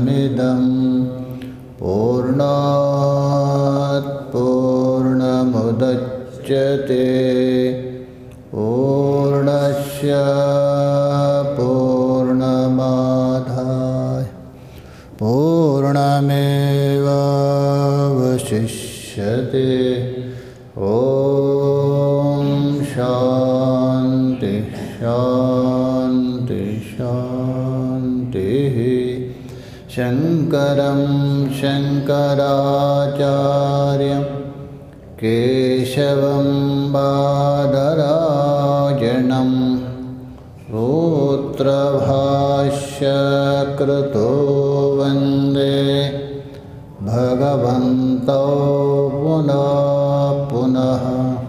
पूर्णमदपूर्णमिदं पूर्णात् पूर्णमुदच्यते पूर्णस्य पूर्णमादाय पूर्णमेवावशिष्यते। ॐ शान्ति शान्ति शान्तिः। शङ्करं शङ्कराचार्यं केशवं बादरायणं सूत्रभाष्यकृतो वन्दे भगवन्तौ पुनः पुनः।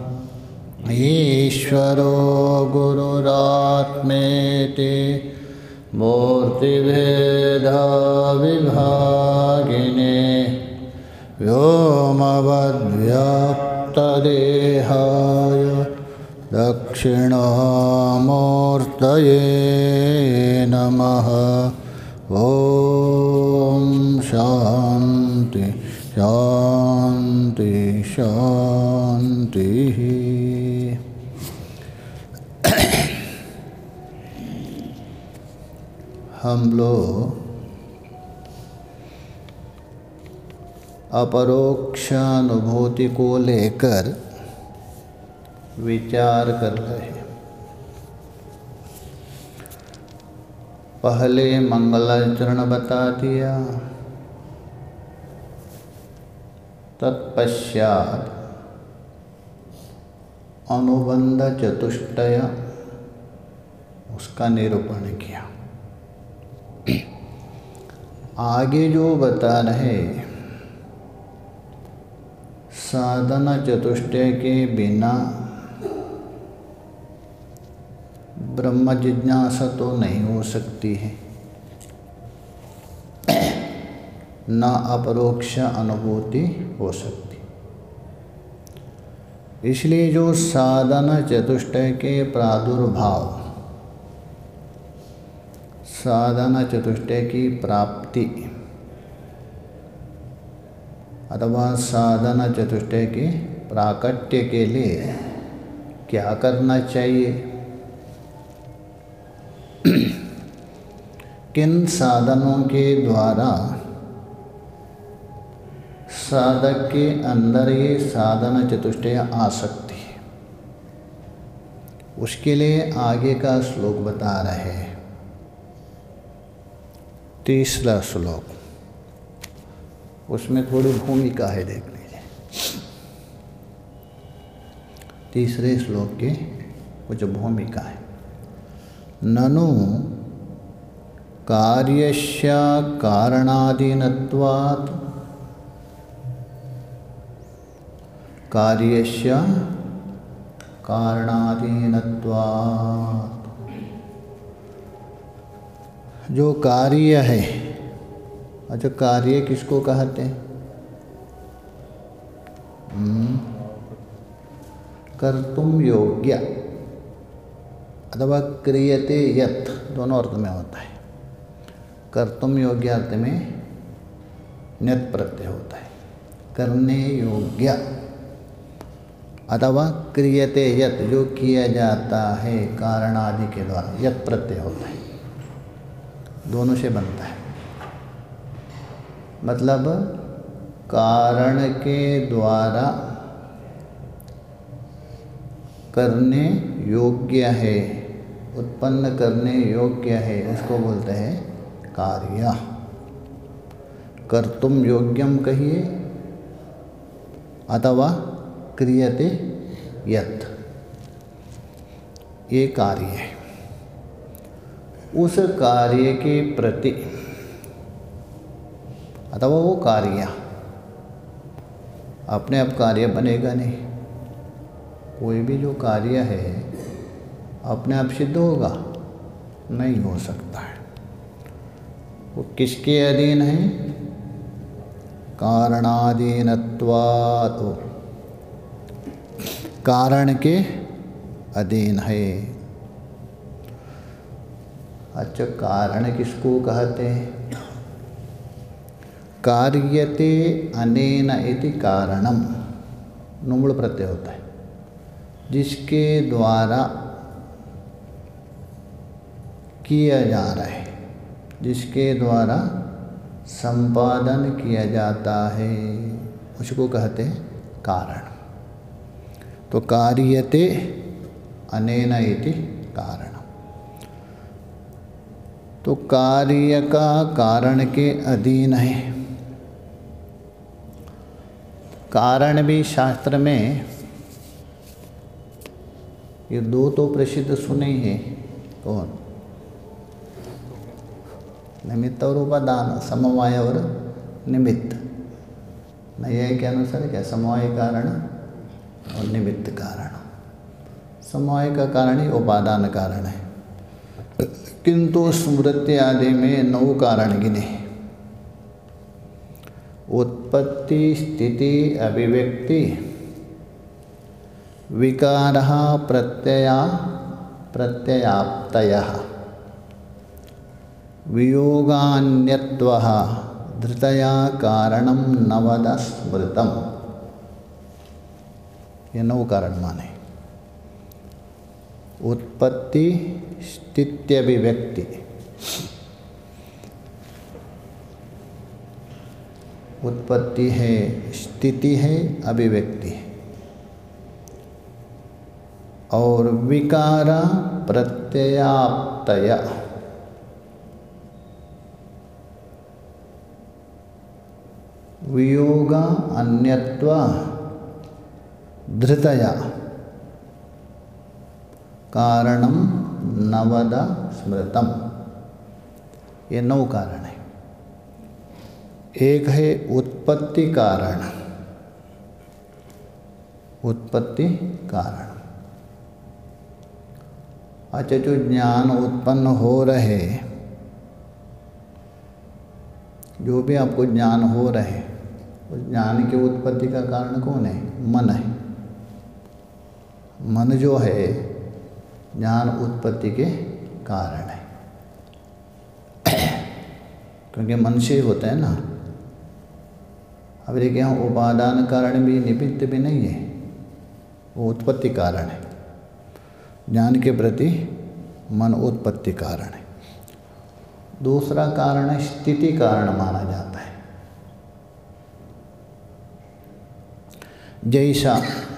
ईश्वरो गुरुरात्मेति मूर्तिभेदविभागिने व्योमवद्व्याप्तदेहाय दक्षिणामूर्तये नमः। ॐ शान्ति शान्ति शान्तिः। हम लोग अपरोक्षानुभूति को लेकर विचार कर रहे हैं। पहले मंगलाचरण बता दिया, तत्पश्चात अनुबंध चतुष्टय उसका निरूपण किया। आगे जो बता रहे साधना चतुष्टय के बिना ब्रह्म जिज्ञासा तो नहीं हो सकती है, न अपरोक्ष अनुभूति हो सकती। इसलिए जो साधना चतुष्टय के प्रादुर्भाव, साधना चतुष्टय की प्राप्ति अथवा साधना चतुष्टय के प्राकट्य के लिए क्या करना चाहिए, किन साधनों के द्वारा साधक के अंदर ये साधना चतुष्टय आ सकती है, उसके लिए आगे का श्लोक बता रहे हैं। 30वां श्लोक, उसमें थोड़ी भूमिका है, देख लीजिए। 3रे श्लोक के कुछ भूमिका है। ननु कार्यस्य कारणाधीनत्वात्, कार्यस्य कारणाधीनत्वात्, जो कार्य है, अच्छा कार्य किसको कहते हैं? कर्तुम योग्य अथवा क्रियते यत्, दोनों अर्थ में होता है। कर्तुम योग्य अर्थ में न्यत् प्रत्यय होता है, करने योग्य अथवा क्रियते यत्, जो किया जाता है कारण आदि के द्वारा, यत् प्रत्यय होता है, दोनों से बनता है। मतलब कारण के द्वारा करने योग्य है, उत्पन्न करने योग्य है, इसको बोलते हैं कार्य। कर्तुम योग्यम कहिए अथवा क्रियते यत्, ये कार्य है। उस कार्य के प्रति अथवा वो कार्य अपने आप कार्य बनेगा नहीं। कोई भी जो कार्य है अपने आप सिद्ध होगा नहीं हो सकता है। वो किसके अधीन है? कारणाधीनत्वात्, कारण के अधीन है। अच्छा, कारण किसको कहते हैं? कार्यते अनेन इति कारणम, नुमुड़ प्रत्यय होता है, जिसके द्वारा किया जा रहा है, जिसके द्वारा संपादन किया जाता है, उसको कहते हैं कारण। तो कार्यते अनेन इति कारणम। तो कार्य का कारण के अधीन है। कारण भी शास्त्र में ये दो तो प्रसिद्ध सुने ही हैं। कौन? निमित्त और उपादान, समवाय और निमित्त। नैयायिक के अनुसार क्या? समवाय कारण और निमित्त कारण। समवाय का कारण ही उपादान कारण है, किंतु स्मृति आदि में 9 कारण गिने। उत्पत्ति, स्थिति, अभिव्यक्ति, विकारः, प्रत्यया, प्रत्ययाप्तयः, वियोगान्यत्वः, धृतया कारणं नवद स्मृतम्। ये 9 कारण माने। उत्पत्ति, स्थिति, अभिव्यक्ति, उत्पत्ति है, स्थिति है, अभिव्यक्ति है, और विकार, प्रत्ययाप्तय, वियोग, अन्यत्व, धृतया कारणम नवद स्मृतम। ये 9 कारण है। एक है उत्पत्ति कारण। उत्पत्ति कारण, अच्छा, जो ज्ञान उत्पन्न हो रहे, जो भी आपको ज्ञान हो रहे, उस ज्ञान की उत्पत्ति का कारण कौन है? मन है। मन जो है ज्ञान उत्पत्ति के कारण है, क्योंकि मन से होता है ना। अब देखिए, यहाँ उपादान कारण भी निमित्त भी नहीं है, वो उत्पत्ति कारण है। ज्ञान के प्रति मन उत्पत्ति कारण है। दूसरा कारण है स्थिति कारण माना जाता है। जैसा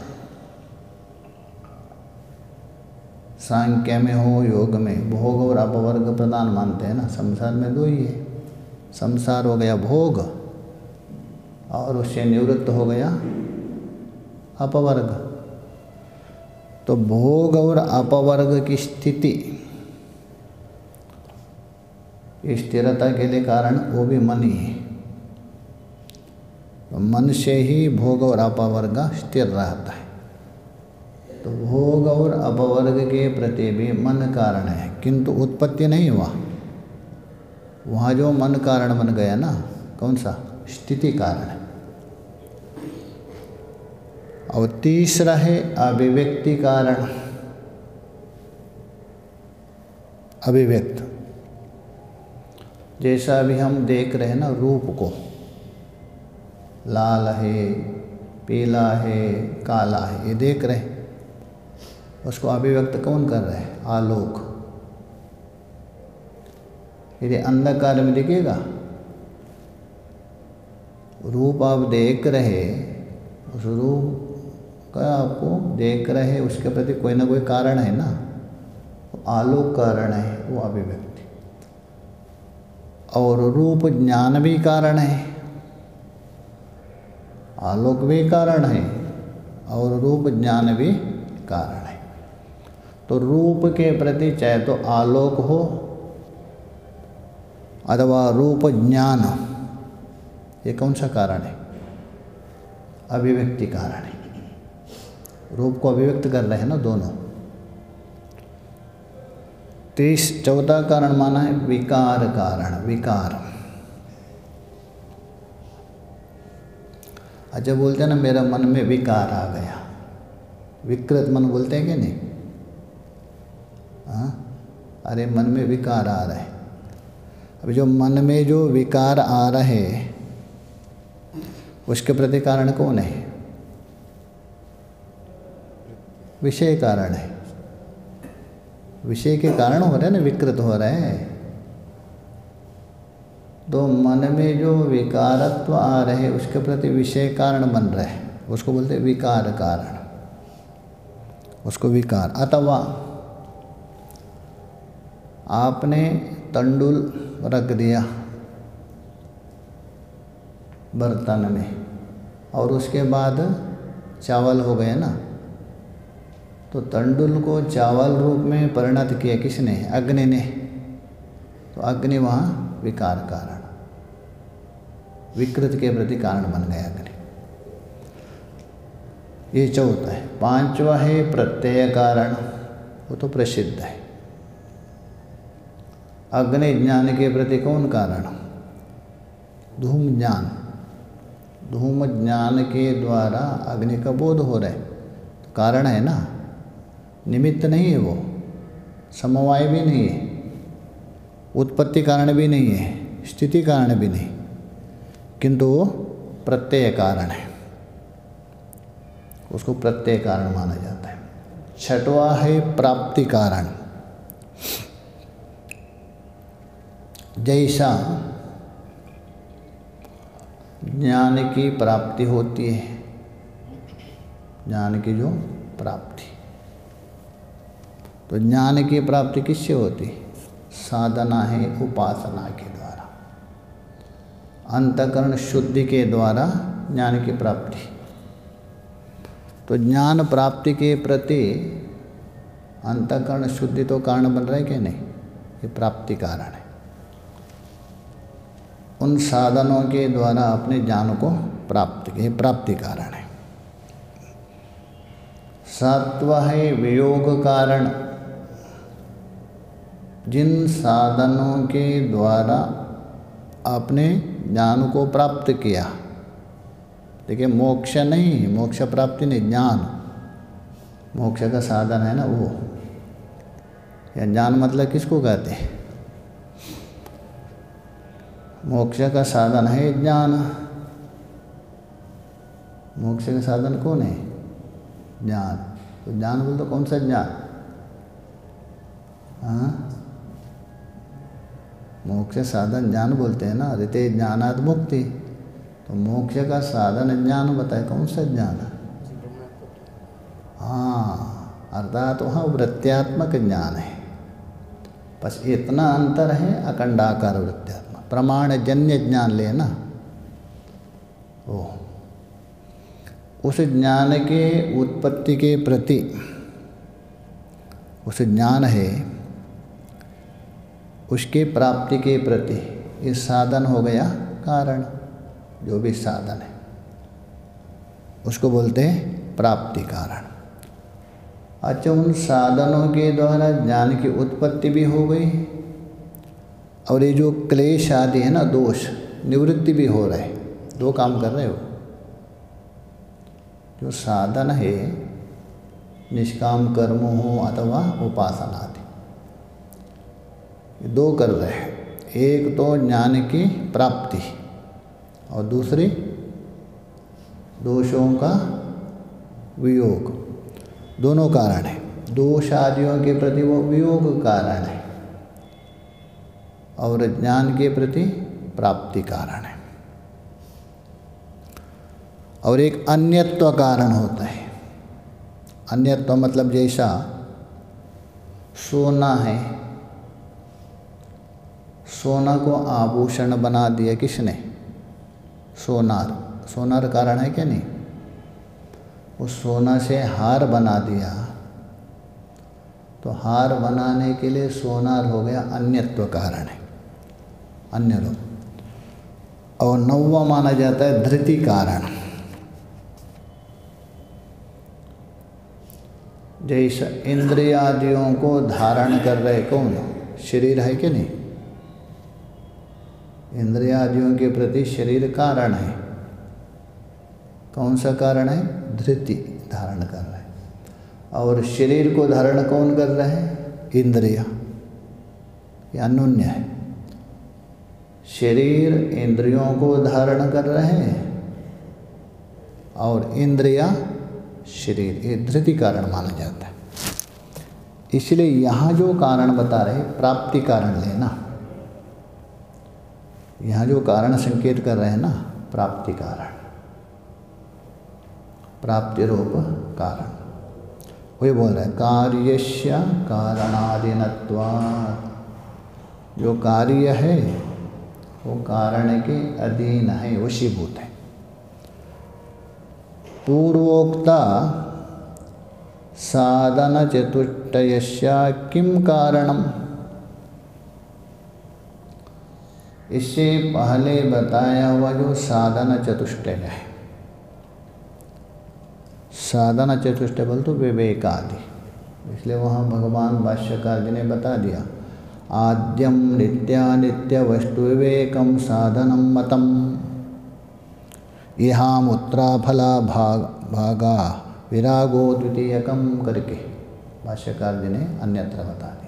सांख्य में हो, योग में भोग और अपवर्ग प्रधान मानते हैं ना। संसार में 2 ही है। संसार हो गया भोग, और उससे निवृत्त हो गया अपवर्ग। तो भोग और अपवर्ग की स्थिति, स्थिरता के लिए कारण वो भी मन ही है। तो मन से ही भोग और अपवर्ग स्थिर रहता है। तो भोग और अपवर्ग के प्रति भी मन कारण है, किंतु उत्पत्ति नहीं हुआ। वहाँ जो मन कारण बन गया ना, कौन सा? स्थिति कारण है। और तीसरा है अभिव्यक्ति कारण। अभिव्यक्त, जैसा अभी हम देख रहे हैं ना रूप को, लाल है, पीला है, काला है, ये देख रहे हैं। उसको अभिव्यक्त कौन कर रहे हैं? आलोक। यदि अंधकार में दिखेगा, रूप आप देख रहे, उस रूप का आपको देख रहे, उसके प्रति कोई ना कोई कारण है ना, तो आलोक कारण है, वो अभिव्यक्ति। और रूप ज्ञान भी कारण है, आलोक भी कारण है, और रूप ज्ञान भी कारण है। तो रूप के प्रति चाहे तो आलोक हो अथवा रूप ज्ञान, ये कौन सा कारण है? अभिव्यक्ति कारण है। रूप को अभिव्यक्त कर रहे हैं ना दोनों। 4था कारण माना है विकार कारण। विकार, अच्छा बोलते हैं ना, मेरा मन में विकार आ गया। विकृत मन बोलते हैं कि नहीं? हाँ, अरे मन में विकार आ रहे। अब जो मन में जो विकार आ रहे, उसके प्रति कारण कौन है? विषय कारण है। विषय के कारण हो रहे हैं ना, विकृत हो रहे हैं। तो मन में जो विकारत्व आ रहे उसके प्रति विषय कारण बन रहे हैं, उसको बोलते हैं विकार कारण, उसको विकार। अथवा आपने तंडुल रख दिया बर्तन में और उसके बाद चावल हो गए ना, तो तंडुल को चावल रूप में परिणत किया किसने? अग्नि ने। तो अग्नि वहाँ विकार कारण, विकृत के प्रति कारण बन गया अग्नि। ये चौथा है। पांचवा है प्रत्यय कारण, वो तो प्रसिद्ध है। अग्नि ज्ञान के प्रति कौन कारण? धूम ज्ञान। धूम ज्ञान के द्वारा अग्नि का बोध हो रहा है, तो कारण है ना, निमित्त नहीं है वो, समवाय भी नहीं है, उत्पत्ति कारण भी नहीं है, स्थिति कारण भी नहीं, किंतु वो प्रत्यय कारण है, उसको प्रत्यय कारण माना जाता है। छठवा है प्राप्ति कारण। जैसा ज्ञान की प्राप्ति होती है, ज्ञान की जो प्राप्ति, तो ज्ञान की प्राप्ति किससे होती? साधना है, उपासना के द्वारा, अंतःकरण शुद्धि के द्वारा ज्ञान की प्राप्ति। तो ज्ञान प्राप्ति के प्रति अंतःकरण शुद्धि तो कारण बन रहा है कि नहीं? ये प्राप्ति कारण है। उन साधनों के द्वारा अपने ज्ञान को प्राप्त किए, प्राप्ति कारण है। सातवां है वियोग कारण। जिन साधनों के द्वारा अपने ज्ञान को प्राप्त किया, देखिए मोक्ष नहीं, मोक्ष प्राप्ति नहीं, ज्ञान मोक्ष का साधन है ना वो। या ज्ञान मतलब किसको कहते हैं? मोक्ष का साधन है ज्ञान। मोक्ष का साधन कौन है? ज्ञान। तो ज्ञान बोल तो कौन सा ज्ञान? हाँ, मोक्ष साधन ज्ञान बोलते हैं ना, ऋते ज्ञानात् मुक्ति। तो मोक्ष का साधन ज्ञान बताए, कौन सा ज्ञान? हाँ, अर्थात वहाँ वृत्त्यात्मक ज्ञान है। बस इतना अंतर है, अखंडाकार वृत्त्यात्मक। प्रमाणजन्य ज्ञान लेना, ओ उस ज्ञान के उत्पत्ति के प्रति, उस ज्ञान है उसके प्राप्ति के प्रति, ये साधन हो गया कारण। जो भी साधन है उसको बोलते हैं प्राप्ति कारण। अच्छा, उन साधनों के द्वारा ज्ञान की उत्पत्ति भी हो गई और ये जो क्लेश आदि है ना, दोष निवृत्ति भी हो रहे। दो काम कर रहे हो। जो साधन है, निष्काम कर्म हो अथवा उपासना आदि, ये दो कर रहे हैं। एक तो ज्ञान की प्राप्ति और दूसरी दोषों का वियोग। दोनों कारण है। दोष आदियों के प्रति वो वियोग कारण है और ज्ञान के प्रति प्राप्ति कारण है। और एक अन्यत्व कारण होता है। अन्यत्व मतलब जैसा सोना है, सोना को आभूषण बना दिया किसने? सोनार। सोनार कारण है क्या नहीं? उस सोना से हार बना दिया, तो हार बनाने के लिए सोनार हो गया, अन्यत्व कारण है, अन्य लोग। और नौवा माना जाता है धृति कारण। जैसा इंद्रियादियों को धारण कर रहे कौन? शरीर है कि नहीं? इंद्रियादियों के प्रति शरीर कारण है। कौन सा कारण है? धृति धारण कर रहे हैं। और शरीर को धारण कौन कर रहा है? इंद्रिय। ये अन्योन्य है। शरीर इंद्रियों को धारण कर रहे हैं और इंद्रिया शरीर, ये धृति कारण माना जाता है। इसलिए यहाँ जो कारण बता रहे प्राप्ति कारण लेना, यहाँ जो कारण संकेत कर रहे हैं ना प्राप्ति कारण, प्राप्ति रूप कारण, वही बोल रहे हैं कार्यस्य कारणाधीनत्वात्। जो कार्य है वो कारण के अधीन है, वशीभूत है। पूर्वोक्ता साधन चतुष्टयस्य किम कारणम, इससे पहले बताया हुआ जो साधन चतुष्टय है, साधन चतुष्टय बोल तो विवेक आदि, इसलिए वहाँ भगवान भाष्यकार जी ने बता दिया आद्यम नित्यानित्य वस्तु विवेकम साधनम मतम यहाँ मुत्रा फला भागा विरागो द्वितीयकम करके भाष्यकार जी ने अन्यत्र बता दिया।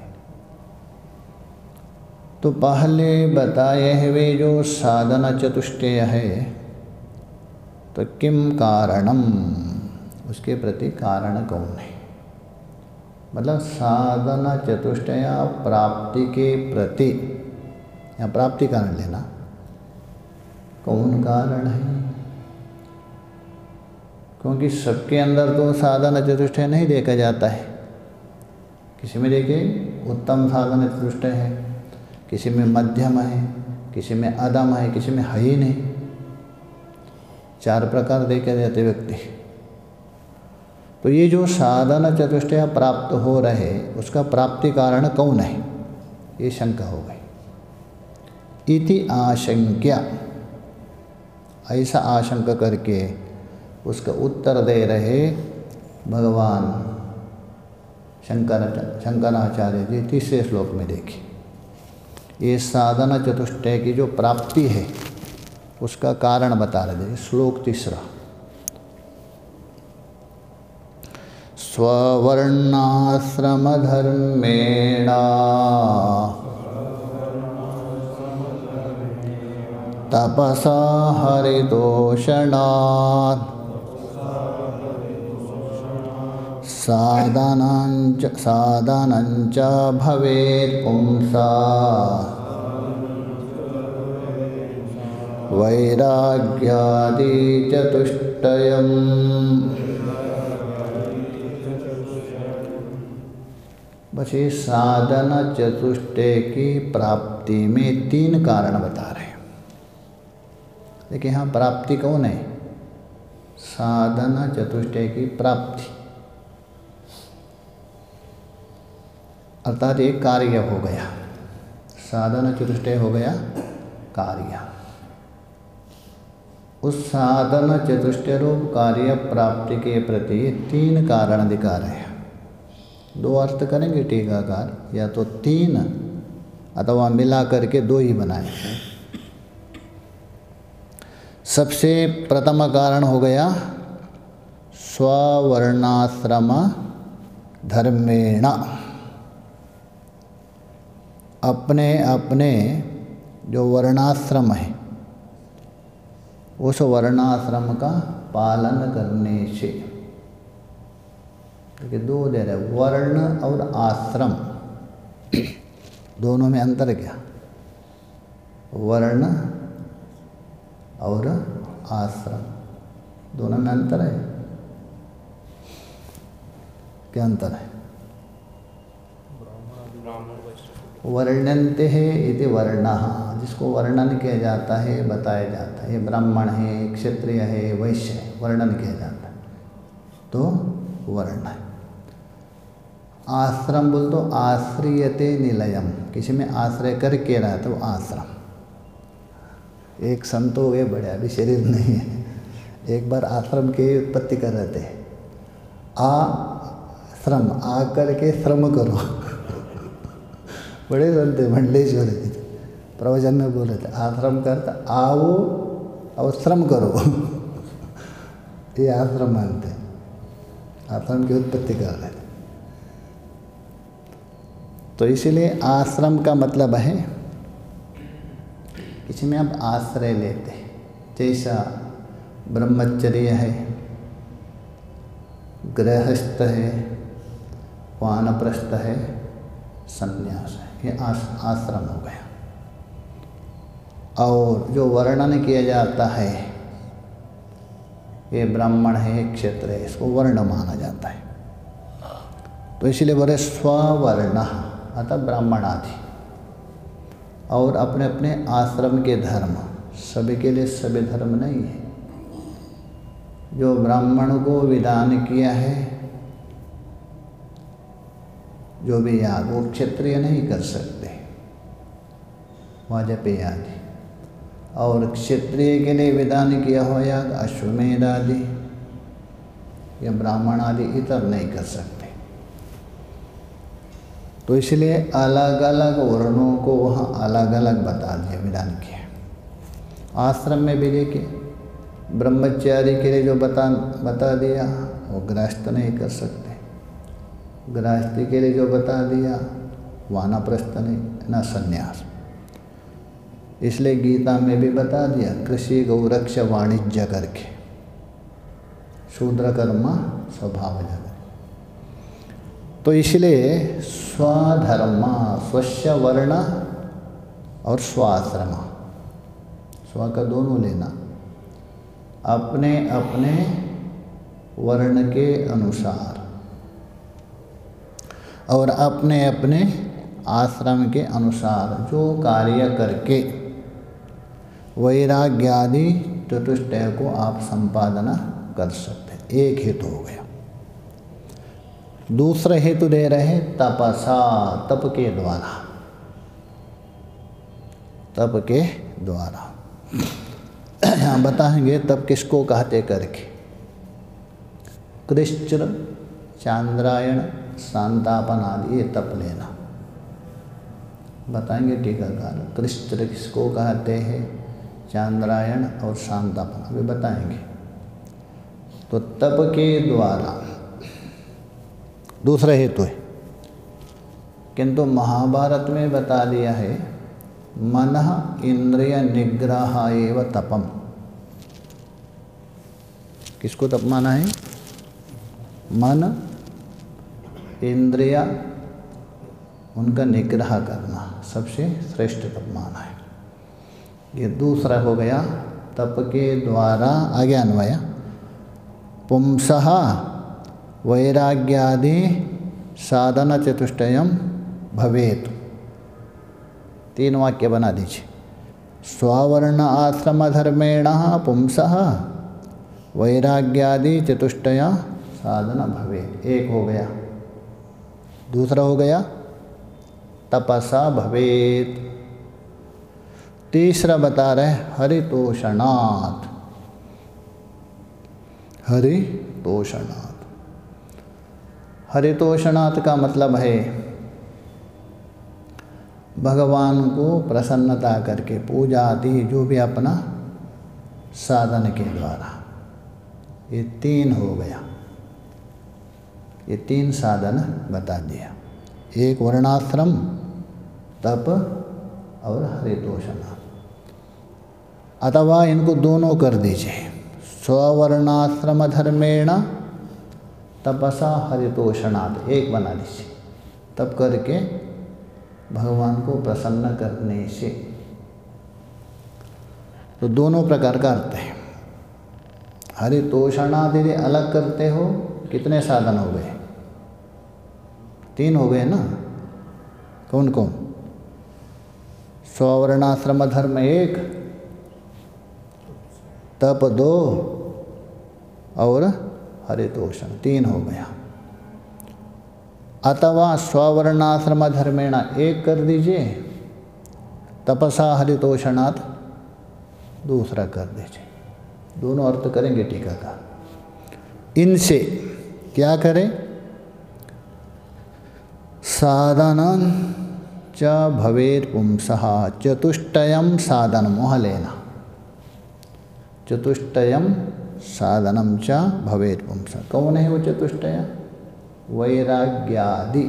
तो पहले बताए हुए जो साधन चतुष्टय है, तो किम कारणम, उसके प्रति कारण कौन है, मतलब साधन चतुष्टय प्राप्ति के प्रति, या प्राप्ति कारण लेना, कौन कारण है। क्योंकि सबके अंदर तो साधन चतुष्टय नहीं देखा जाता है। किसी में देखिए उत्तम साधन चतुष्टय है, किसी में मध्यम है, किसी में अधम है, किसी में है ही नहीं। 4 प्रकार देखे जाते व्यक्ति। तो ये जो साधन चतुष्टय प्राप्त हो रहे, उसका प्राप्ति कारण कौन है, ये शंका हो गई। इति आशंक्य, ऐसा आशंका करके उसका उत्तर दे रहे भगवान शंकराचार्य जी 3 श्लोक में देखिए। ये साधन चतुष्टय की जो प्राप्ति है उसका कारण बता रहे। श्लोक 3, स्ववर्णाश्रम धर्मेण तपसा हरितोषणात् साधनञ्च भवेत् पुंसा वैराग्यादि चतुष्टयम्। बस ये साधन चतुष्टय की प्राप्ति में 3 कारण बता रहे हैं। देखिए यहाँ प्राप्ति कौन है, साधन चतुष्टय की प्राप्ति, अर्थात एक कार्य हो गया, साधन चतुष्टय हो गया कार्य। उस साधन चतुष्टय रूप कार्य प्राप्ति के प्रति 3 कारण दिखा रहे हैं। 2 अर्थ करेंगे टीकाकार, या तो 3 अथवा मिला करके 2 ही बनाए। सबसे प्रथम कारण हो गया स्ववर्णाश्रम धर्मेण, अपने अपने जो वर्णाश्रम है उस वर्णाश्रम का पालन करने से। देखिए 2 दे रहे, वर्ण और आश्रम, दोनों में अंतर क्या, वर्ण और आश्रम दोनों में अंतर है, क्या अंतर है। वर्णन्ते है इति वर्णः, जिसको वर्णन किया जाता है, बताया जाता है, ब्राह्मण है, क्षत्रिय है, वैश्य है, वर्णन किया जाता है तो वर्ण है। आश्रम बोल तो आश्रियते निलयम, किसी में आश्रय करके रहा तो आश्रम। एक संत हो गए बड़े, अभी शरीर नहीं है, एक बार आश्रम की उत्पत्ति कर रहे थे। श्रम, आ करके श्रम करो। बड़े संत मंडलेश्वर जी प्रवचन में बोले थे, आश्रम करता आओ और श्रम करो। ये आश्रम मानते हैं, आश्रम की उत्पत्ति कर रहे थे। तो इसीलिए आश्रम का मतलब है किसी में आप आश्रय लेते, जैसा ब्रह्मचर्य है, गृहस्थ है, वानप्रस्थ है, संन्यास है। ये आश्रम हो गया। और जो वर्णन किया जाता है ये ब्राह्मण है, क्षेत्र है, इसको वर्ण माना जाता है। तो इसलिए बोले स्ववर्ण अतः ब्राह्मण आदि। और अपने अपने आश्रम के धर्म, सभी के लिए सभी धर्म नहीं है। जो ब्राह्मण को विधान किया है जो भी याग, वो क्षत्रिय नहीं कर सकते, वाजपेयी आदि। और क्षत्रिय के लिए विधान किया हुआ याग अश्वमेध आदि, या ब्राह्मण आदि इतर नहीं कर सकते। तो इसलिए अलग अलग वर्णों को वहाँ अलग अलग बता दिया, विधान किया। आश्रम में भी देखिए, ब्रह्मचारी के लिए जो बता दिया वो गृहस्थ नहीं कर सकते, गृहस्थी के लिए जो बता दिया वानप्रस्थ नहीं, न संन्यास। इसलिए गीता में भी बता दिया कृषि गौरक्ष वाणिज्य करके, शूद्र कर्म स्वभाव जगत। तो इसलिए स्वधर्म, स्वस्य वर्ण और स्वाश्रम, स्व का दोनों लेना, अपने अपने वर्ण के अनुसार और अपने अपने आश्रम के अनुसार जो कार्य करके वैराग्यादि चतुष्टय को आप संपादन कर सकते हैं। एक हेतु हो गया। दूसरा हेतु दे रहे हैं तपसा, तप के द्वारा, तप के द्वारा। यहाँ बताएंगे तप किसको कहते करके। कृष्ण, चांद्रायण, सांतापन आदि ये तप लेना बताएंगे टीकाकार। कृष्ण किसको कहते हैं, चांद्रायण और शांतापन अभी बताएंगे। तो तप के द्वारा दूसरा हेतु है, किंतु महाभारत में बता दिया है मनः इंद्रिय निग्रह एव तपम। किसको तप माना है? मन इंद्रिया उनका निग्रह करना सबसे श्रेष्ठ तप माना है। ये दूसरा हो गया तप के द्वारा। आगे अन्वय पुंसः वैराग्यादि साधन चतुष्टयम भवेत्। 3 वाक्य बना दीजिए। स्ववर्ण आश्रम धर्मेण पुंसः वैराग्यादि चतुष्टय साधन भवेत्। एक हो गया। दूसरा हो गया तपसा भवेत्। तीसरा बता रहे हरितोषणात्। हरितोषणात्, हरितोषणात् का मतलब है भगवान को प्रसन्नता करके पूजा आदि जो भी अपना साधन के द्वारा। ये 3 हो गया। ये 3 साधन बता दिया। एक वर्णाश्रम, तप और हरितोषणात्। अथवा इनको दोनों कर दीजिए। स्ववर्णाश्रम धर्मेण तपसा हरितोषणात् एक बना दीजिए। तप करके भगवान को प्रसन्न करने से। तो दोनों प्रकार का अर्थ है। हरितोषणात् यदि अलग करते हो कितने साधन हो गए? 3 हो गए ना। कौन कौन? स्ववर्णाश्रम धर्म 1, तप 2 और हरितोषण 3 हो गया। अथवा स्ववर्णाश्रम धर्मेण 1 कर दीजिए, तपसा हरितोषणात् दूसरा कर दीजिए। दोनों अर्थ करेंगे टीकाकार। इनसे क्या करें? साधनं च भवेत् पुंसः। चतुष्टयम साधन मोह लेना। चतुष्टयम साधनम च भवेत् पुंसः। कौन है वो चतुष्टय? वैराग्यादि।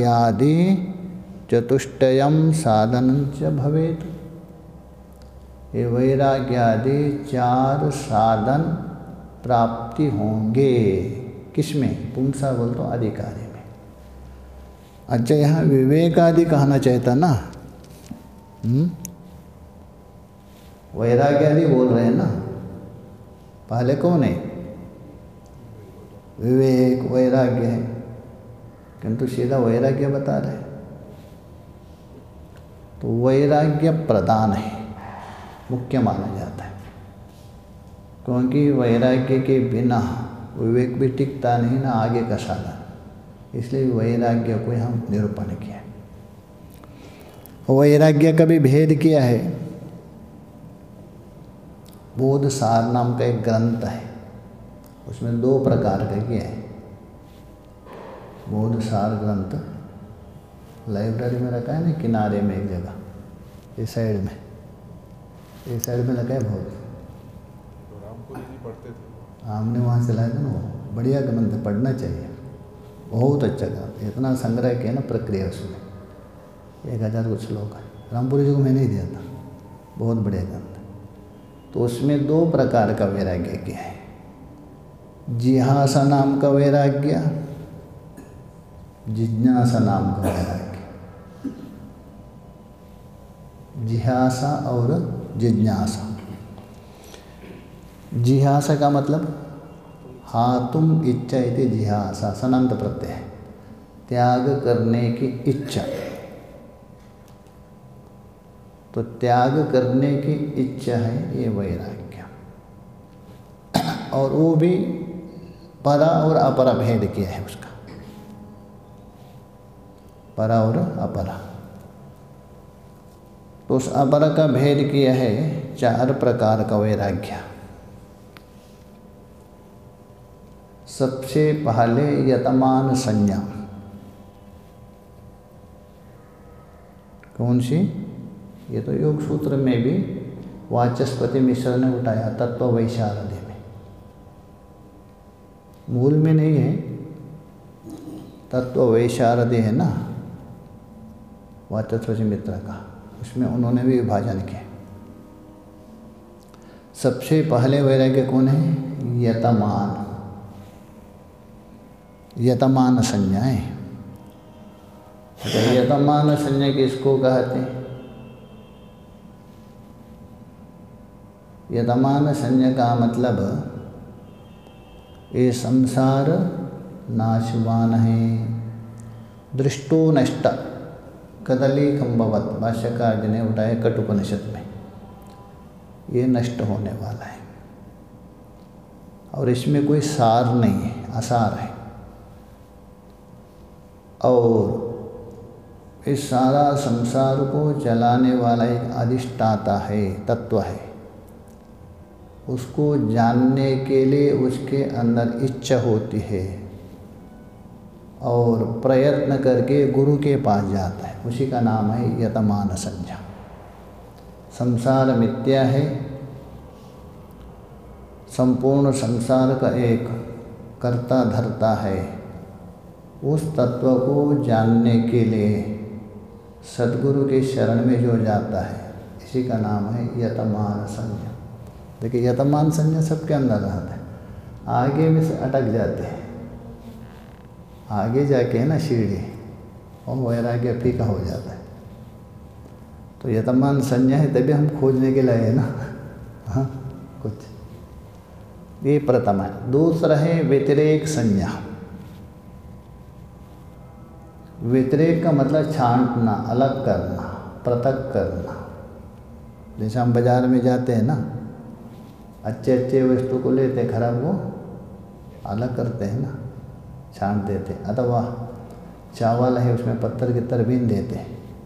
वैराग्यादि चतुष्टयम साधनं च भवेत्। ये वैराग्य आदि 4 साधन प्राप्ति होंगे। किसमें? पुंसा बोल तो अधिकारी में। अच्छा, यहाँ विवेक आदि कहना चाहता ना। वैराग्य आदि बोल रहे हैं ना, पहले कौन है? विवेक, वैराग्य है, किंतु सीधा वैराग्य बता रहे। तो वैराग्य प्रधान है, मुख्य माना जाता है, क्योंकि वैराग्य के बिना विवेक भी टिकता नहीं ना आगे का साधन। इसलिए वैराग्य को हम निरूपण किया। वैराग्य का भी भेद किया है। बोध सार नाम का एक ग्रंथ है, उसमें 2 प्रकार का किया है। बोध सार ग्रंथ लाइब्रेरी में रखा है ना, किनारे में एक जगह, इस साइड में रखा है। बहुत रामपुरी जी पढ़ते थे, हमने वहाँ से लाया था ना। वो बढ़िया ग्रंथ है, पढ़ना चाहिए, बहुत अच्छा ग्रंथ। इतना संग्रह किया ना प्रक्रिया, उसमें 1000 कुछ श्लोक है। रामपुरी जी को मैंने ही दिया था, बहुत बढ़िया ग्रंथ। तो उसमें 2 प्रकार का वैराग्य किया है। जिहासा नाम का वैराग्य, जिज्ञासा नाम का वैराग्य। जिहासा और जिज्ञासा। जिहासा का मतलब हातुम इच्छा इति जिहासा, सनंत प्रत्यय है, त्याग करने की इच्छा। तो त्याग करने की इच्छा है ये वैराग्य। और वो भी परा और अपरा भेद किया है उसका, परा और अपरा। तो उस अपरा का भेद किया है 4 प्रकार का वैराग्य। सबसे पहले यतमान संज्ञा। कौन सी? ये तो योग सूत्र में भी वाचस्पति मिश्र ने उठाया, तत्व वैशारदी में। मूल में नहीं है, तत्व वैशारदी है ना वाचस्पति मिश्र का, उसमें उन्होंने भी विभाजन किया। सबसे पहले वैराग्य कौन है? यतमान। यतमान संज्ञा है। यतमान संज्ञा किसको कहते हैं? यतमान संज्ञा का मतलब ये संसार नाशवान है, दृष्टो नष्ट कदली खंभवत, भाष्यकार जी ने उठाए कठोपनिषद में। ये नष्ट होने वाला है और इसमें कोई सार नहीं है, असार है। और इस सारा संसार को चलाने वाला एक अधिष्ठाता है, तत्व है। उसको जानने के लिए उसके अंदर इच्छा होती है और प्रयत्न करके गुरु के पास जाता है, उसी का नाम है यतमान संज्ञा। संसार मिथ्या है, संपूर्ण संसार का एक कर्ता धर्ता है। उस तत्व को जानने के लिए सद्गुरु के शरण में जो जाता है, इसी का नाम है यतमान संज्ञा। देखिए, यतमान संज्ञा सबके अंदर रहता है, आगे में से अटक जाते हैं, आगे जाके है ना सीढ़ी, और वैराग्य फीका हो जाता है। तो यतमान संज्ञा है, तभी हम खोजने के लिए है ना। हाँ, कुछ ये प्रथम है। दूसरा है व्यतिरेक संज्ञा। व्यतिरेक का मतलब छांटना, अलग करना, पृथक करना। जैसे हम बाजार में जाते हैं ना, अच्छे वस्तु को लेते, खराब को अलग करते हैं ना, छांट देते। अथवा चावल है, उसमें पत्थर की तरह बीन देते।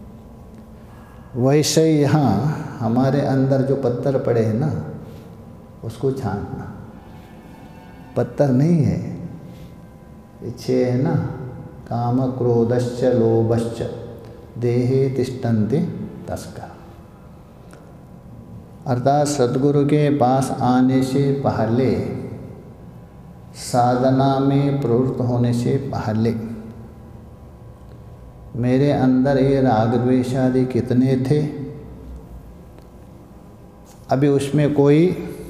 वैसे यहाँ हमारे अंदर जो पत्थर पड़े हैं ना, उसको छांटना। पत्थर नहीं है, ये 6 है ना, काम क्रोधश्च लोभश्च देहे तिष्ठन्ति तस्कर। अर्थात सद्गुरु के पास आने से पहले, साधना में प्रवृत्त होने से पहले मेरे अंदर ये राग द्वेष आदि कितने थे, अभी उसमें कोई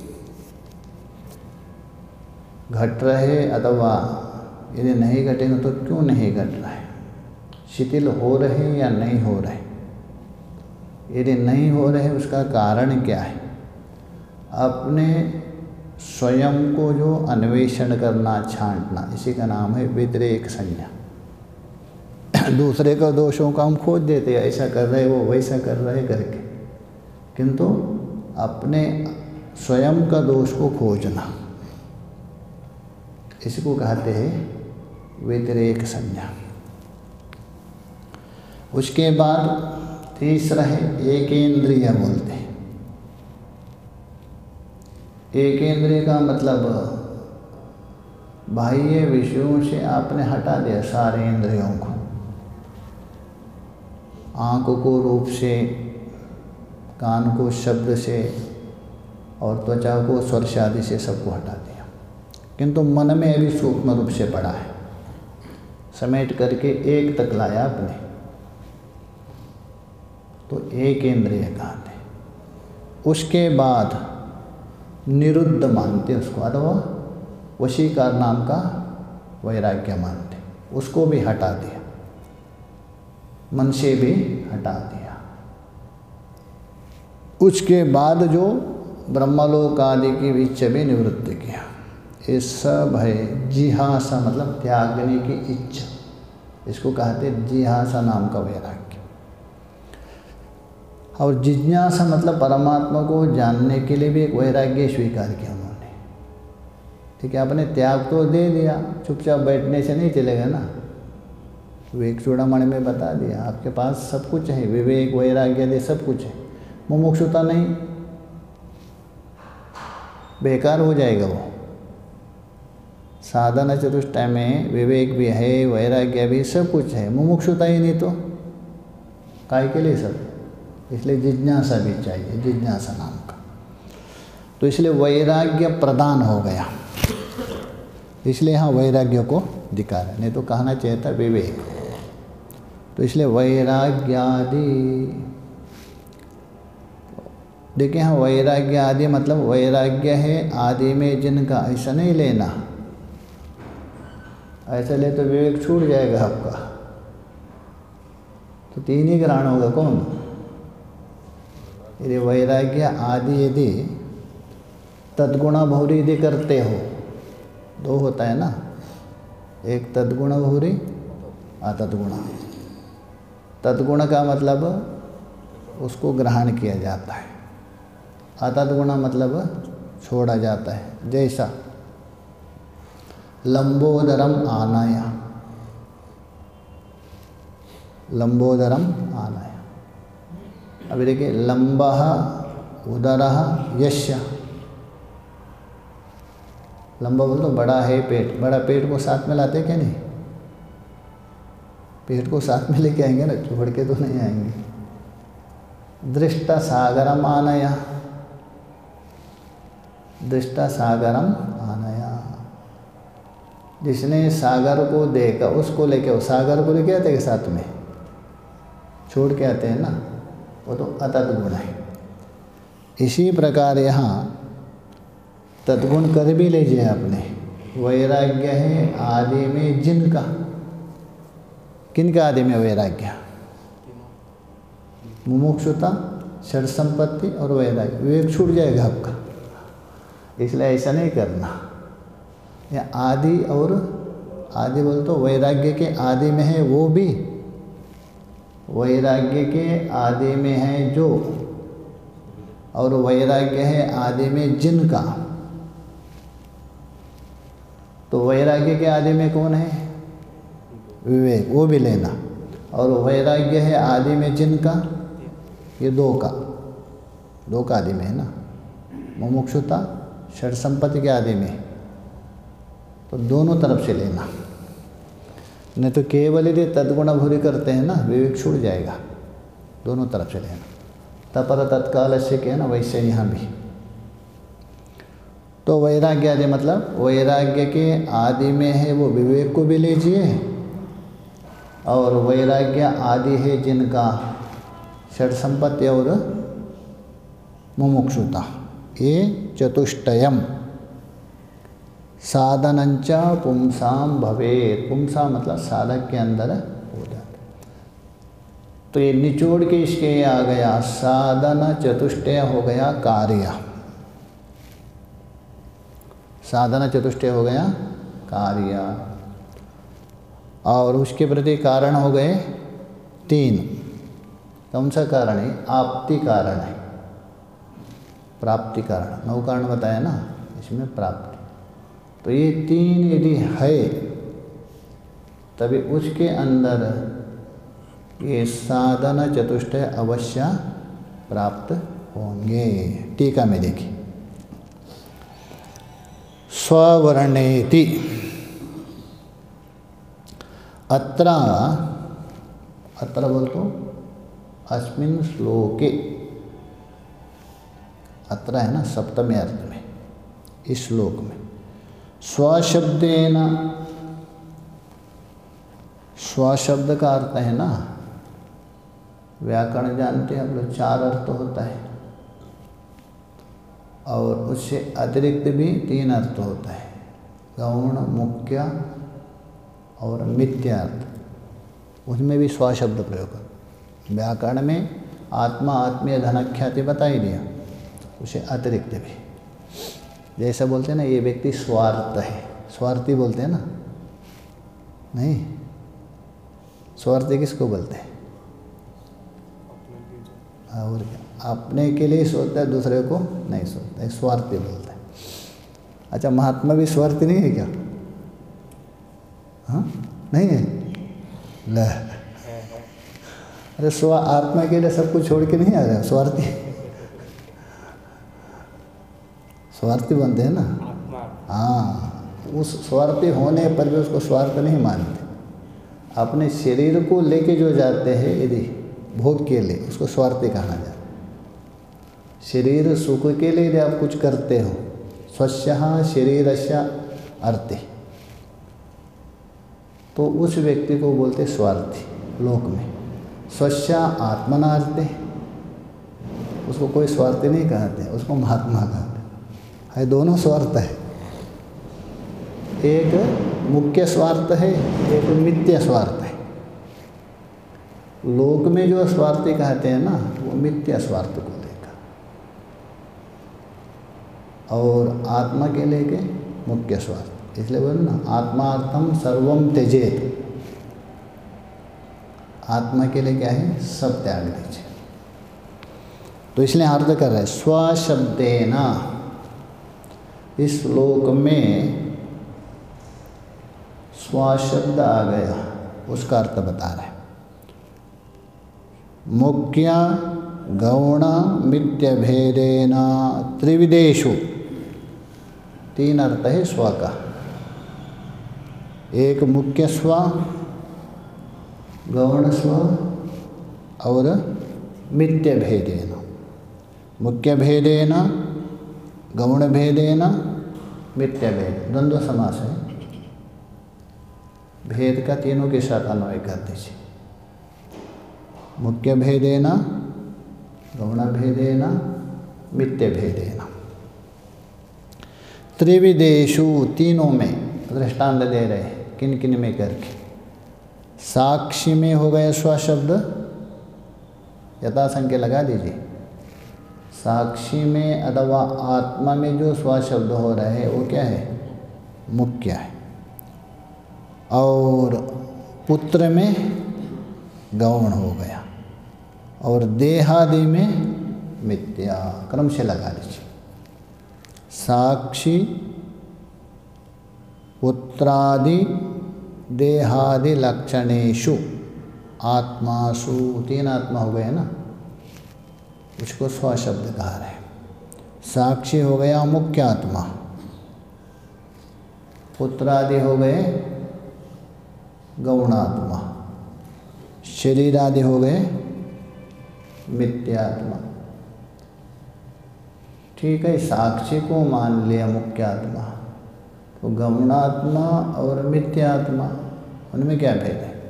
घट रहे अथवा यदि नहीं घटेगा तो क्यों नहीं घट रहा है, शिथिल हो रहे या नहीं हो रहे, यदि नहीं हो रहे उसका कारण क्या है। अपने स्वयं को जो अन्वेषण करना, छांटना, इसी का नाम है व्यतिरेक संज्ञा। दूसरे का दोषों का हम खोज देते हैं, ऐसा कर रहे वो वैसा कर रहे करके, किंतु अपने स्वयं का दोष को खोजना, इसको कहते हैं व्यतिरेक संज्ञा। उसके बाद तीसरा है एकेंद्रिय बोलते हैं। एकेंद्रिय का मतलब बाह्य विषयों से आपने हटा दिया सारे इंद्रियों को, आँख को रूप से, कान को शब्द से और त्वचा को स्पर्श आदि से सबको हटा दिया, किंतु मन में अभी सूक्ष्म रूप से पड़ा है, समेट करके एक तक लाया आपने, तो एक इंद्रिय कहते हैं। उसके बाद निरुद्ध मानते उसको, अथवा वशीकार नाम का वैराग्य मानते, उसको भी हटा दिया, मन से भी हटा दिया। उसके बाद जो ब्रह्मलोक आदि की इच्छा भी निवृत्त किया। ये सब है जिहासा, मतलब त्यागने की इच्छा, इसको कहते जिहासा नाम का वैराग्य। और जिज्ञासा मतलब परमात्मा को जानने के लिए भी एक वैराग्य स्वीकार किया उन्होंने। ठीक है, आपने त्याग तो दे दिया, चुपचाप बैठने से नहीं चलेगा ना। विवेक चूड़ामणि में बता दिया, आपके पास सब कुछ है, विवेक वैराग्य दे सब कुछ है, मुमुक्षुता नहीं, बेकार हो जाएगा वो। साधना चतुष्टय में विवेक भी है, वैराग्य भी, सब कुछ है, मुमुक्षुता ही नहीं तो काय के लिए सब। इसलिए जिज्ञासा भी चाहिए, जिज्ञासा नाम का। तो इसलिए वैराग्य प्रदान हो गया, इसलिए यहाँ वैराग्य को दिखा रहा है, नहीं तो कहना चाहिए था विवेक। तो इसलिए वैराग्यादि, देखिए हाँ, वैराग्य आदि मतलब वैराग्य है आदि में जिनका, ऐसा नहीं लेना, ऐसा ले तो विवेक छूट जाएगा आपका। तो तीन ही ग्रहण होगा कौन, यदि वैराग्य आदि यदि तद्गुणा बहुरी यदि करते हो, दो होता है ना, एक तद्गुण बहुरी, अतद्गुणा। तद्गुण का मतलब उसको ग्रहण किया जाता है, अतद्गुण मतलब छोड़ा जाता है। जैसा लंबोदरम आनाया, लंबोदरम आनाया। अभी देखिए, लंबः उदरः यस्य, लंबा बोल तो बड़ा है पेट, बड़ा पेट को साथ में लाते क्या नहीं, पेट को साथ में लेके आएंगे ना, छोड़ के तो नहीं आएंगे। दृष्टा सागरम आनया, दृष्टा सागरम आनया, जिसने सागर को देखा उसको लेके, वो सागर को लेके आते हैं साथ में, छोड़ के आते हैं ना, वो तो अतद्गुण है। इसी प्रकार यहाँ तद्गुण कर भी लीजिए आपने। वैराग्य है आदि में जिनका, किनका आदि में वैराग्य, मुमुक्षुता, षड संपत्ति और वैराग्य, विवेक छूट जाएगा आपका। इसलिए ऐसा नहीं करना। या आदि, और आदि बोल तो वैराग्य के आदि में है वो भी, वैराग्य के आदि में है जो, और वैराग्य है आदि में जिनका। तो वैराग्य के आदि में कौन है, विवेक, वो भी लेना। और वैराग्य है आदि में जिनका, ये दो का आदि में है ना, मुमुक्षुता, षड संपत्ति के आदि में, तो दोनों तरफ से लेना। नहीं तो केवल यदि तद्गुण भूरी करते हैं ना, विवेक छूट जाएगा, दोनों तरफ से लेना। तपर तत्काल से क्या ना, वैसे यहाँ भी। तो वैराग्य आदि मतलब वैराग्य के आदि में है वो विवेक को भी लीजिए, और वैराग्य आदि है जिनका षड संपत्ति और मुमुक्षुता, ये चतुष्टयम साधनंच पुंसाम भवेत्। पुंसा मतलब साधक के अंदर हो जाता। तो ये निचोड़ के इसके आ गया, साधन चतुष्टय हो गया कार्य, साधन चतुष्टय हो गया कार्य, और उसके प्रति कारण हो गए 3। कौन सा कारण है? आपति कारण है, प्राप्ति कारण, 9 कारण बताया ना, इसमें प्राप्ति। तो ये 3 यदि है तभी उसके अंदर ये साधन चतुष्टय अवश्य प्राप्त होंगे। टीका में देखिए, स्ववर्णेति अत्र, अत्र बोल तो अस्मिन् श्लोके, अत्र है ना सप्तमे अर्थ में, इस श्लोक में स्वशब्देन, स्वशब्द का अर्थ है ना, व्याकरण जानते हैं आप लोग, 4 अर्थ होता है और उससे अतिरिक्त भी 3 अर्थ होता है, गौण, मुख्य और मिथ्यार्थ। उसमें भी स्वशब्द प्रयोग कर। व्याकरण में आत्मा, आत्मीय, धनाख्याति बता ही दिया, उसे अतिरिक्त भी। जैसा बोलते हैं ना, ये व्यक्ति स्वार्थ है, स्वार्थी बोलते हैं ना, नहीं, स्वार्थी किसको बोलते हैं? और क्या, अपने के लिए सोचता है, दूसरे को नहीं सोचता है, स्वार्थी बोलता है। अच्छा, महात्मा भी स्वार्थी नहीं है क्या? हाँ, नहीं है? ले, अरे आत्मा के लिए सब कुछ छोड़ के नहीं आ रहा, स्वार्थी, स्वार्थी बनते हैं ना। हाँ, उस स्वार्थी होने पर भी उसको स्वार्थ नहीं मानते। अपने शरीर को लेके जो जाते हैं यदि भोग के लिए, उसको स्वार्थी कहा जाता है। शरीर सुख के लिए यदि आप कुछ करते हो, स्वस्यः शरीरस्य अर्थे, तो उस व्यक्ति को बोलते स्वार्थी लोक में। स्वस्य आत्मनार्थे, उसको कोई स्वार्थी नहीं कहते, उसको महात्मा कहते है। दोनों स्वार्थ है, एक मुख्य स्वार्थ है, एक मिथ्या स्वार्थ है। लोक में जो स्वार्थी कहते हैं ना, वो मिथ्या स्वार्थ को लेकर, और आत्मा के लेके मुख्य स्वार्थ। इसलिए बोले ना, आत्मार्थम सर्वम त्यजेत, आत्मा के लिए क्या है? सब त्याग दीजिए। तो इसलिए अर्थ कर रहे हैं स्वशब्देना, इस श्लोक में स्वशब्द आ गया, उसका अर्थ बता रहे हैं। मुख्य गौण मिथ्य भेदेन त्रिविधेषु, 3 अर्थ है स्व का। एक मुख्य स्व, गौण स्व और मिथ्य भेदेन। मुख्य भेदेन, गौण भेदेन, मिथ्य भेद, द्वंद्व समास है। भेद का तीनों के साथ अन्वय कर दीजिए। मुख्य भेदेन, गौण भेदेन, मिथ्य भेदेन। त्रिविधेषु, तीनों में दृष्टांत दे रहे हैं, किन किन में करके। साक्षी में हो गया स्वशब्द, यथासंख्य लगा दीजिए। साक्षी में अथवा आत्मा में जो स्वशब्द हो रहा है वो क्या है? मुख्य है। और पुत्र में गौण हो गया, और देहादि में मिथ्या, क्रम से लगा लीजिए। साक्षी, पुत्रादि, देहादि लक्षणेषु, आत्मासु, 3 आत्मा हो गए ना, उसको स्वशब्द कहा रहे। साक्षी हो गया मुख्य आत्मा, पुत्रादि हो गए गौणात्मा, शरीर आदि हो गए मिथ्यात्मा। ठीक है, साक्षी को मान लिया मुख्य आत्मा, तो गौणात्मा और मिथ्यात्मा, उनमें क्या भेद है?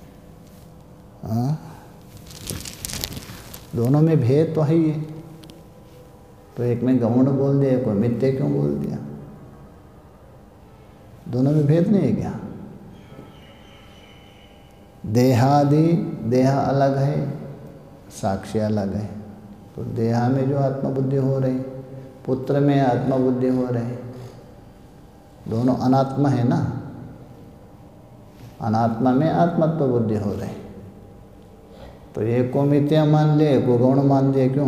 हाँ, दोनों में भेद तो है ही है। तो एक में गौण बोल दिया, एक में मिथ्या क्यों बोल दिया? दोनों में भेद नहीं है क्या? देहादि, देह अलग है, साक्षी अलग है। तो देहा में जो आत्मबुद्धि हो रही, पुत्र में आत्मबुद्धि हो रही, दोनों अनात्मा है ना। अनात्मा में आत्मत्व बुद्धि हो रही, तो एक को मिथ्या मान ले, एक को गौण मान लिया, क्यों?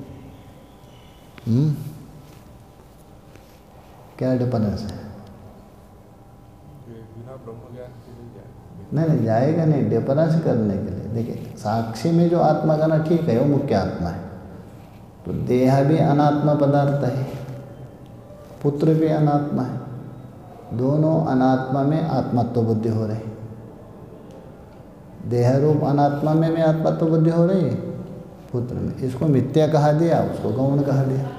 क्या डिफरेंस है? बिना ब्रह्म ज्ञान के लिए जाएगा? नहीं, जाएगा नहीं, डिफरेंस करने के लिए। देखिए, साक्षी में जो आत्मा का ना, ठीक है, वो मुख्य आत्मा है। तो देह भी अनात्मा पदार्थ है, पुत्र भी अनात्मा है, दोनों अनात्मा में आत्मत्व बुद्धि हो रही। देह रूप अनात्मा में आत्मत्व बुद्धि हो रही है, पुत्र में। इसको मिथ्या कहा दिया, उसको गौण कहा दिया।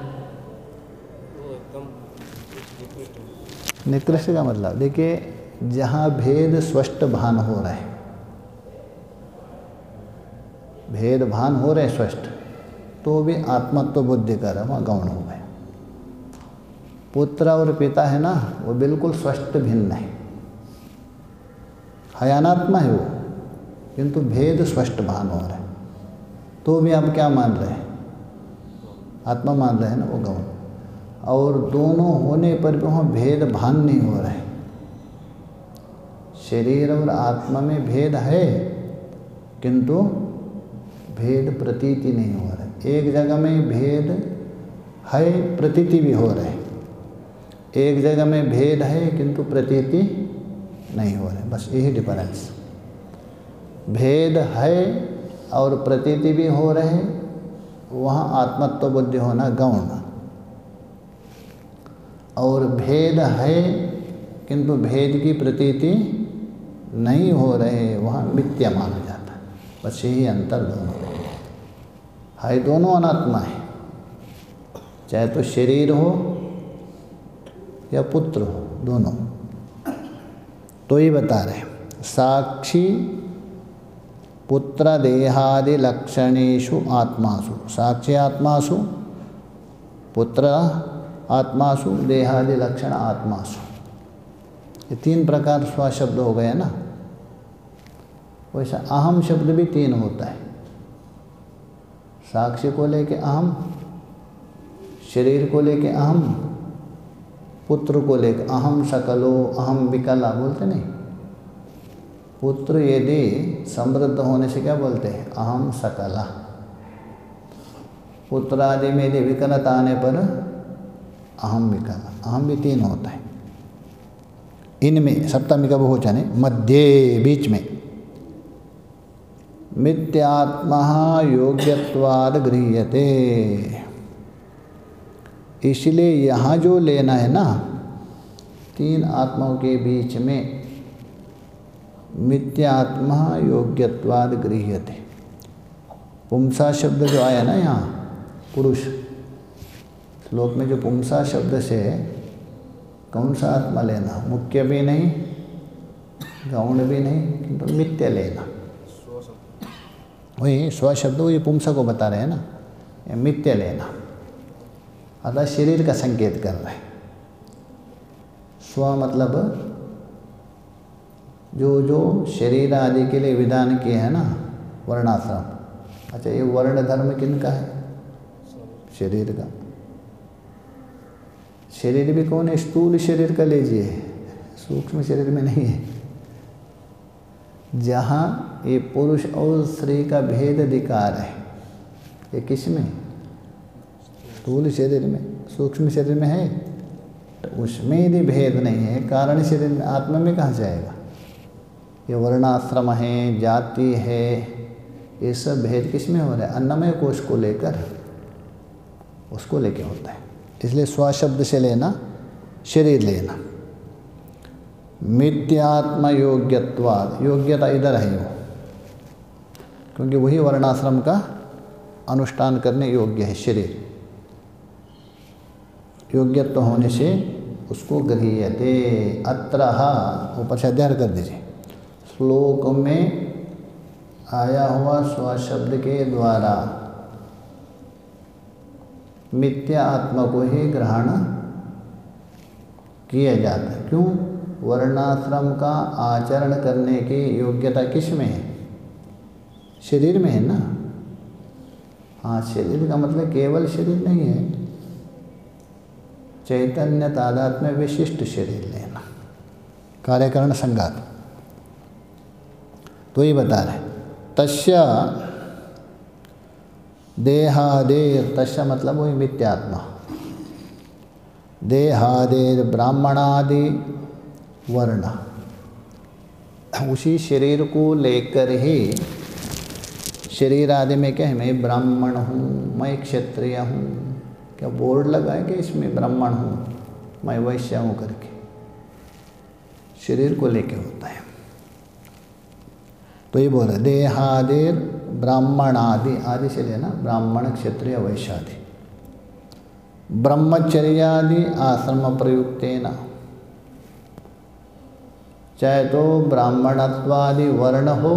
निकृष्ट का मतलब, देखिए, जहाँ भेद स्पष्ट भान हो रहा है, भेद भान हो रहे स्पष्ट, तो भी आत्मत्व बुद्धि कर रहा, वहाँ गौण हो गए। पुत्र और पिता है ना, वो बिल्कुल स्पष्ट भिन्न है अनात्मा है वो, किंतु भेद स्पष्ट भान हो रहा है, तो भी आप क्या मान रहे हैं? आत्मा मान रहे हैं ना, वो गौण। और दोनों होने पर भी वहाँ भेद भान नहीं हो रहा है। शरीर और आत्मा में भेद है, किंतु भेद प्रतीति नहीं हो रहा है। एक जगह में भेद है, प्रतीति भी हो रहा है, एक जगह में भेद है किंतु प्रतीति नहीं हो रहा है। बस यही डिफरेंस। भेद है और प्रतीति भी हो रहे, वहाँ आत्मत्व बुद्धि होना गौण। और भेद है किंतु भेद की प्रतीति नहीं हो रहे, वहाँ मिथ्या माना जाता है। बस यही अंतर दोनों है। दोनों अनात्मा है, चाहे तो शरीर हो या पुत्र हो, दोनों। तो ये बता रहे, साक्षी पुत्र देहादि लक्षणेषु आत्मासु, साक्षी आत्मासु, पुत्र आत्मासु, देहादि लक्षण आत्मासु। ये तीन प्रकार स्वशब्द हो गए ना। वैसा अहम शब्द भी तीन होता है। साक्षी को लेके अहम, शरीर को लेके अहम, पुत्र को लेके अहम सकलो अहम विकला बोलते नहीं। पुत्र यदि समृद्ध होने से क्या बोलते हैं? अहम सकला। पुत्र आदि में यदि विकलता आने पर अहम विकला। अहम भी तीन होता है। इनमें सप्तमी का बहुवचन है, मध्य बीच में। मिथ्यात्मा योग्यत्वाद गृह्यते। इसलिए यहाँ जो लेना है ना, तीन आत्माओं के बीच में मिथ्यात्मा योग्यत्वाद गृह्यते। पुंसा शब्द जो आया ना यहाँ, पुरुष श्लोक में, जो पुंसा शब्द से कौन सा आत्मा लेना? मुख्य भी नहीं, गौण भी नहीं, किंतु मिथ्या लेना। वही स्व शब्द, वही पुंसा को बता रहे हैं ना, मिथ्या लेना। अतः शरीर का संकेत कर रहे हैं। स्व मतलब जो जो शरीर आदि के लिए विधान किए हैं ना, वर्णाश्रम। अच्छा, ये वर्ण धर्म किन का है? शरीर का। शरीर भी कौन है? स्थूल शरीर का लीजिए, सूक्ष्म शरीर में नहीं है। जहाँ ये पुरुष और स्त्री का भेद अधिकार है, ये किस में? स्थूल शरीर में। सूक्ष्म शरीर में है, तो उसमें यदि भेद नहीं है, कारण शरीर में, आत्मा में कहाँ जाएगा? ये वर्णाश्रम है, जाति है, ये सब भेद किस में हो रहा है? अन्नमय कोश को लेकर, उसको लेके होता है। इसलिए स्व शब्द से लेना, शरीर लेना। मिथ्यात्म योग्यत्वाद, योग्यता इधर है वो, क्योंकि वही वर्णाश्रम का अनुष्ठान करने योग्य है शरीर। योग्यत्व होने से उसको गृह्यते। अत्रः, ऊपर से अध्ययन कर दीजिए। श्लोक में आया हुआ स्व शब्द के द्वारा मिथ्या आत्मा को ही ग्रहण किया जाता है। क्यों? वर्णाश्रम का आचरण करने की योग्यता किस में है? शरीर में है ना। हाँ, शरीर का मतलब केवल शरीर नहीं है, चैतन्य तादात्म्य विशिष्ट शरीर लेना, कार्यकरण संघात। तो ये बता रहे तस्य देहादेर, तस्य मतलब वही मिथ्यात्मा, देहादेर ब्राह्मणादि वर्ण, उसी शरीर को लेकर ही शरीर आदि में क्या है, मैं ब्राह्मण हूँ, मैं क्षत्रिय हूँ, क्या बोर्ड लगा है कि इसमें ब्राह्मण हूँ, मैं वैश्य हूँ करके, शरीर को लेके होता है। तो ये बोल रहे देहादेर ब्राह्मण आदि, आदि से लेना ब्राह्मण क्षत्रिय वैश्य आदि, ब्रह्मचर्यादि आश्रम प्रयुक्तेन, चाहे तो ब्राह्मणत्वादि वर्ण हो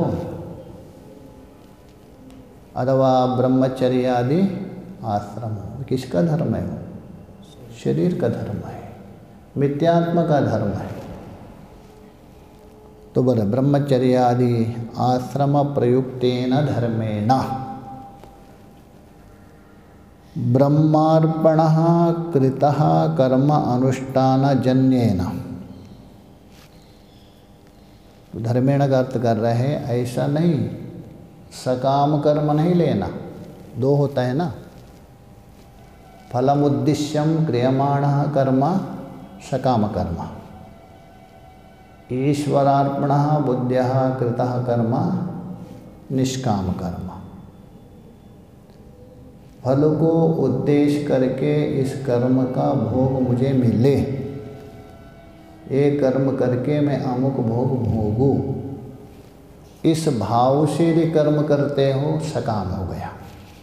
अथवा ब्रह्मचर्यादि आश्रम हो, किसका धर्म है वो? शरीर का धर्म है, मिथ्यात्म का धर्म है। तो बोले ब्रह्मचर्यादि आश्रम प्रयुक्तेन धर्मेण ब्रह्मार्पणः कृतः कर्म अनुष्ठान जन्येन, धर्मेण का अर्थ कर रहे हैं ऐसा नहीं, सकाम कर्म नहीं लेना, दो होता है ना, फलमुद्दिश्यम क्रियमाणः कर्म सकाम कर्म, ईश्वरार्पणः बुद्ध्यः कृतः कर्म निष्काम कर्म। फल को उद्देश्य करके इस कर्म का भोग मुझे मिले, ये कर्म करके मैं अमुक भोग भोगूं, इस भाव से यदि कर्म करते हो सकाम हो गया,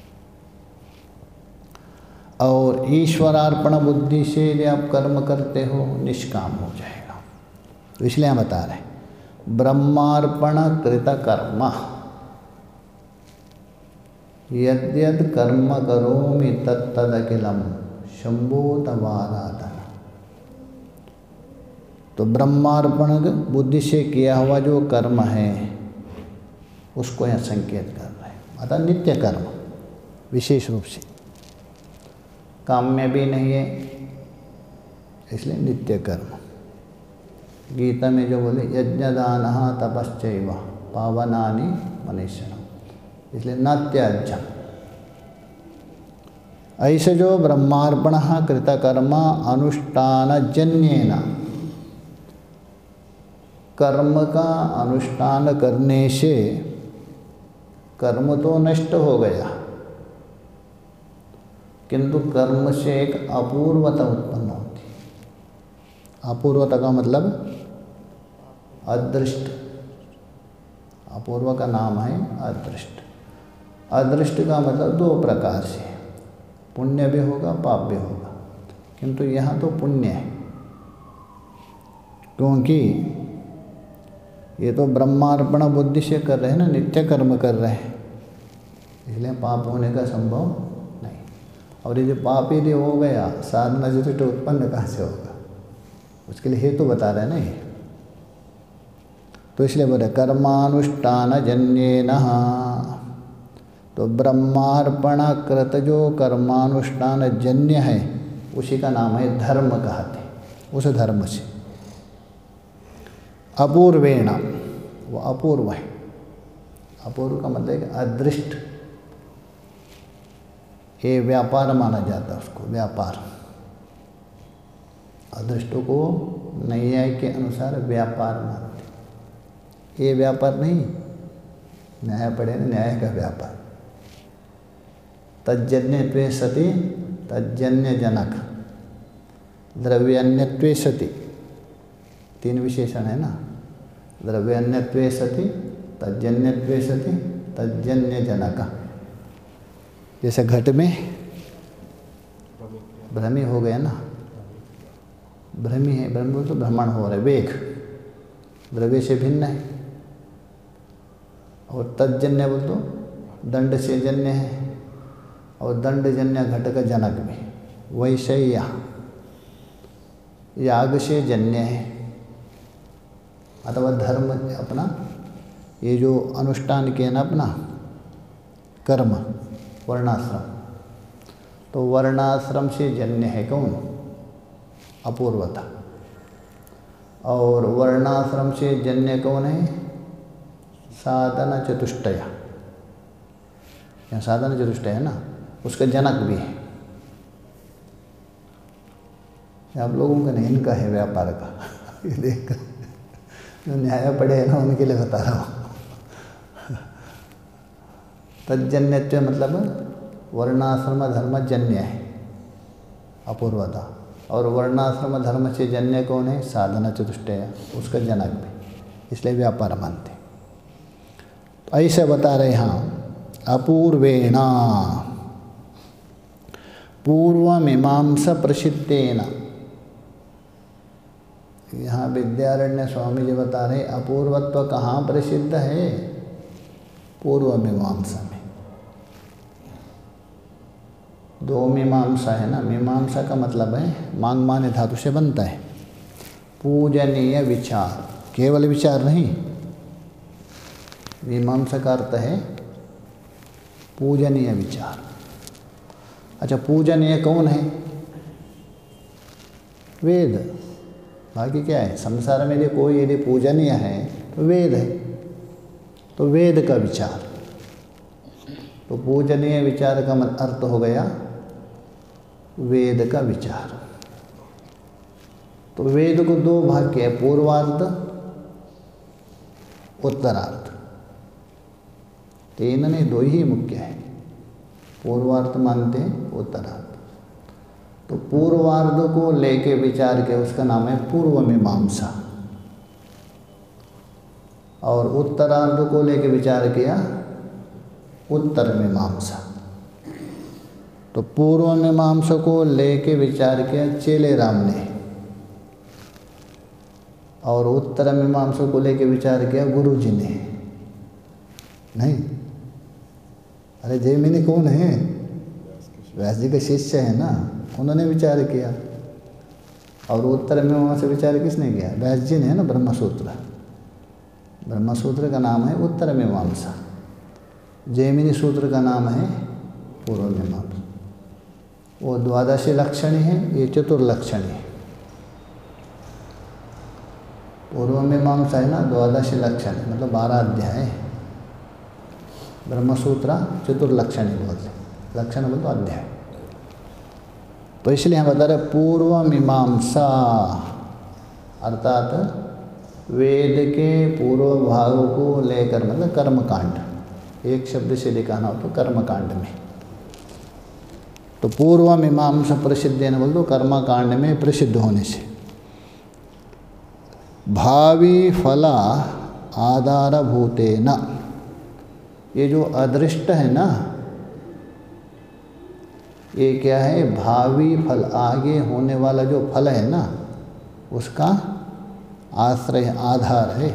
और ईश्वरार्पण बुद्धि से यदि आप कर्म करते हो निष्काम हो जाएगा। तो इसलिए हम बता रहे हैं ब्रह्मार्पण कृत कर्म, यद्यद कर्म करोमि तत्तदखिलम शंभो तवाराधन। तो ब्रह्मार्पण बुद्धि से किया हुआ जो कर्म है उसको यहाँ संकेत कर रहे हैं, अतः नित्य कर्म, विशेष रूप से काम्य भी नहीं है, इसलिए नित्य कर्म। गीता में जो बोले यज्ञदानः तपश्चैव पावनानि मनीषिणम्, इसलिए न त्याज्यम। ऐसे जो ब्रह्मार्पणः कृतकर्म अनुष्ठान जन्येन, कर्म का अनुष्ठान करने से कर्म तो नष्ट हो गया, किंतु कर्म से एक अपूर्वता उत्पन्न होती। अपूर्वता का मतलब अदृष्ट, अपूर्व का नाम है अदृष्ट। अदृष्ट का मतलब दो प्रकार से, पुण्य भी होगा पाप भी होगा, किंतु यहाँ तो पुण्य है, क्योंकि ये तो ब्रह्मार्पण बुद्धि से कर रहे हैं ना, नित्य कर्म कर रहे हैं, इसलिए पाप होने का संभव नहीं। और यदि पाप यदि हो गया साधना से तो उत्पन्न कहाँ से होगा, उसके लिए हेतु बता रहे हैं ना ये। तो इसलिए बोले कर्मानुष्ठान जन्येन, तो ब्रह्मार्पण कृत जो कर्मानुष्ठान जन्य है उसी का नाम है धर्म कहते, उस धर्म से। अपूर्वेण, वो अपूर्व है, अपूर्व का मतलब अदृष्ट, ये व्यापार माना जाता है उसको, व्यापार। अदृष्ट को न्याय के अनुसार व्यापार मानते, ये व्यापार नहीं, न्याय पढ़े ना, न्याय का व्यापार। तज्जन्यत्वे सति तज्जन्य जनक, द्रव्यान्यत्वे सति, तीन विशेषण है ना, द्रव्यान्यत्वे सति तज्जन्यत्वे सति तज्जन्य जनक। जैसे घट में भ्रमी हो गया ना, भ्रमी है, भ्रम तो भ्रमण हो रहा है, वेग द्रव्य से भिन्न है। और तज्जन्य बोल तो दंड से जन्य है, और दंडजन्य घट का जनक भी। वैसे ही यहाँ याग से जन्य है, अथवा धर्म अपना ये जो अनुष्ठान किए ना अपना कर्म वर्णाश्रम, तो वर्णाश्रम से जन्य है कौन? अपूर्वता। और वर्णाश्रम से जन्य कौन है? साधन चतुष्टय। यहाँ साधन चतुष्टय है ना, उसका जनक भी है। आप लोगों का नहीं, इनका है व्यापार का। ये देख जो न्याय पढ़े है ना उनके लिए बता रहा हूँ। तज्जन्यत्व मतलब वर्णाश्रम धर्म जन्य है अपूर्वता, और वर्णाश्रम धर्म से जन्य कौन है? साधना चतुष्टय, उसका जनक भी, इसलिए व्यापार मानते। तो ऐसे बता रहे यहाँ अपूर्वेणा पूर्वमीमांसा प्रसिद्धेन। यहाँ विद्यारण्य स्वामी जी बता रहे अपूर्वत्व कहाँ प्रसिद्ध है? पूर्व मीमांसा में। दो मीमांसा है ना, मीमांसा का मतलब है मांग माने धातु से बनता है। पूजनीय विचार, केवल विचार नहीं, मीमांसा का अर्थ है पूजनीय विचार। अच्छा, पूजनीय कौन है? वेद। बाकी क्या है? संसार में यदि कोई यदि पूजनीय है तो वेद है, तो वेद का विचार। तो पूजनीय विचार का अर्थ हो गया वेद का विचार। तो वेद को दो भाग किया, पूर्वार्ध उत्तरार्ध। तीन नहीं, दो ही मुख्य है, पूर्वार्ध मानते हैं उत्तरार्ध। तो पूर्वार्ध को लेके विचार के उसका नाम है पूर्व मीमांसा, और उत्तरार्ध को लेके विचार किया उत्तर मीमांसा। तो पूर्व मीमांसा को लेके विचार किया चेले राम ने, और उत्तर मीमांसा को लेके विचार किया गुरु जी ने। नहीं, अरे जैमिनी कौन है? व्यास जी के शिष्य है ना, उन्होंने विचार किया। और उत्तर मीमांसा विचार किसने किया? व्यास जी ने है ना, ब्रह्मसूत्र। ब्रह्मसूत्र का नाम है उत्तर मीमांसा, जैमिनी सूत्र का नाम है पूर्व मीमांसा। वो द्वादशी लक्षणी है, ये चतुर्लक्षणी है। पूर्व मीमांसा है ना द्वादशी लक्षणी, मतलब 12 अध्याय है। ब्रह्मसूत्र चतुर्लक्षणी बोलते, लक्षण बोलते अध्याय। तो इसलिए हम बता रहे पूर्व मीमांसा अर्थात वेद के पूर्व भाग को लेकर, मतलब कर्मकांड, एक शब्द से दिखाना हो तो कर्मकांड में। तो पूर्व मीमांसा प्रसिद्ध है ना, बोल दो कर्मकांड में प्रसिद्ध होने से। भावी फला आधारभूतेन, ये जो अदृष्ट है ना, ये क्या है? भावी फल, आगे होने वाला जो फल है ना, उसका आश्रय आधार है।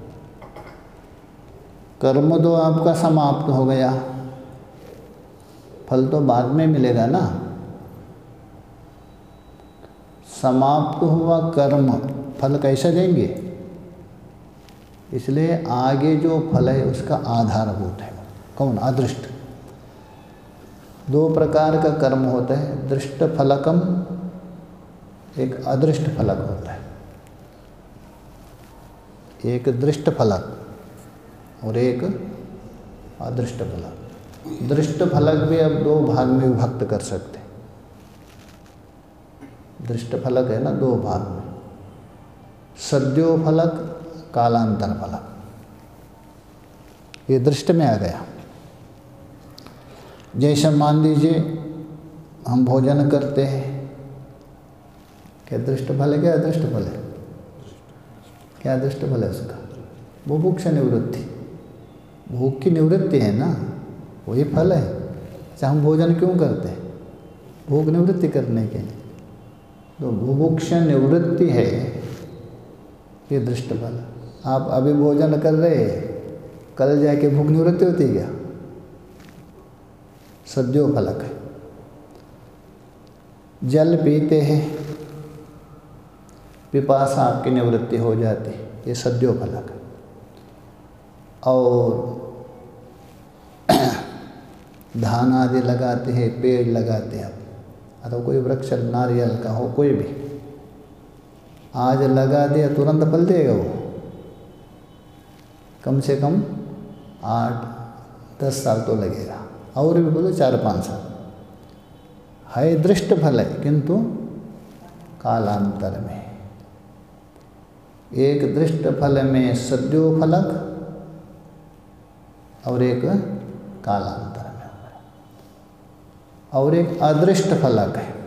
कर्म तो आपका समाप्त हो गया, फल तो बाद में मिलेगा ना। समाप्त हुआ कर्म, फल कैसे देंगे? इसलिए आगे जो फल है उसका आधारभूत है कौन? अदृष्ट। दो प्रकार का कर्म होता है, दृष्ट फलकम, एक अदृष्ट फलक होता है। एक दृष्ट फलक और एक अदृष्ट फलक। दृष्ट फलक भी अब दो भाग में विभक्त कर सकते हैं। दृष्ट फलक है ना दो भाग में, सद्यो फलक, कालांतर फलक। ये दृष्ट में आ गया। जैसे मान लीजिए हम भोजन करते हैं, क्या दृष्ट फल है क्या अदृष्ट फल है? क्या दृष्ट फल है उसका? बुभुक्षा निवृत्ति, भूख की निवृत्ति है ना, वही फल है। अच्छा, हम भोजन क्यों करते हैं? भूख निवृत्ति करने के लिए। तो बुभुक्षा निवृत्ति है, ये दृष्ट फल। आप अभी भोजन कर रहे हैं, कल जाके भूख निवृत्ति होती है क्या? सद्यो फलक है। जल पीते हैं, पिपासा आपकी निवृत्ति हो जाती है, ये सद्यो फलक। और धान आदि लगाते हैं, पेड़ लगाते हैं, अथवा कोई वृक्ष नारियल का हो, कोई भी आज लगा दिया तुरंत फल देगा वो, कम से कम 8-10 साल तो लगेगा, और भी बोलो 4-5 साल। है दृष्ट फल है, किंतु कालांतर में। एक दृष्ट फल में सद्यो फलक और एक कालांतर में, और एक अदृष्ट फलक है।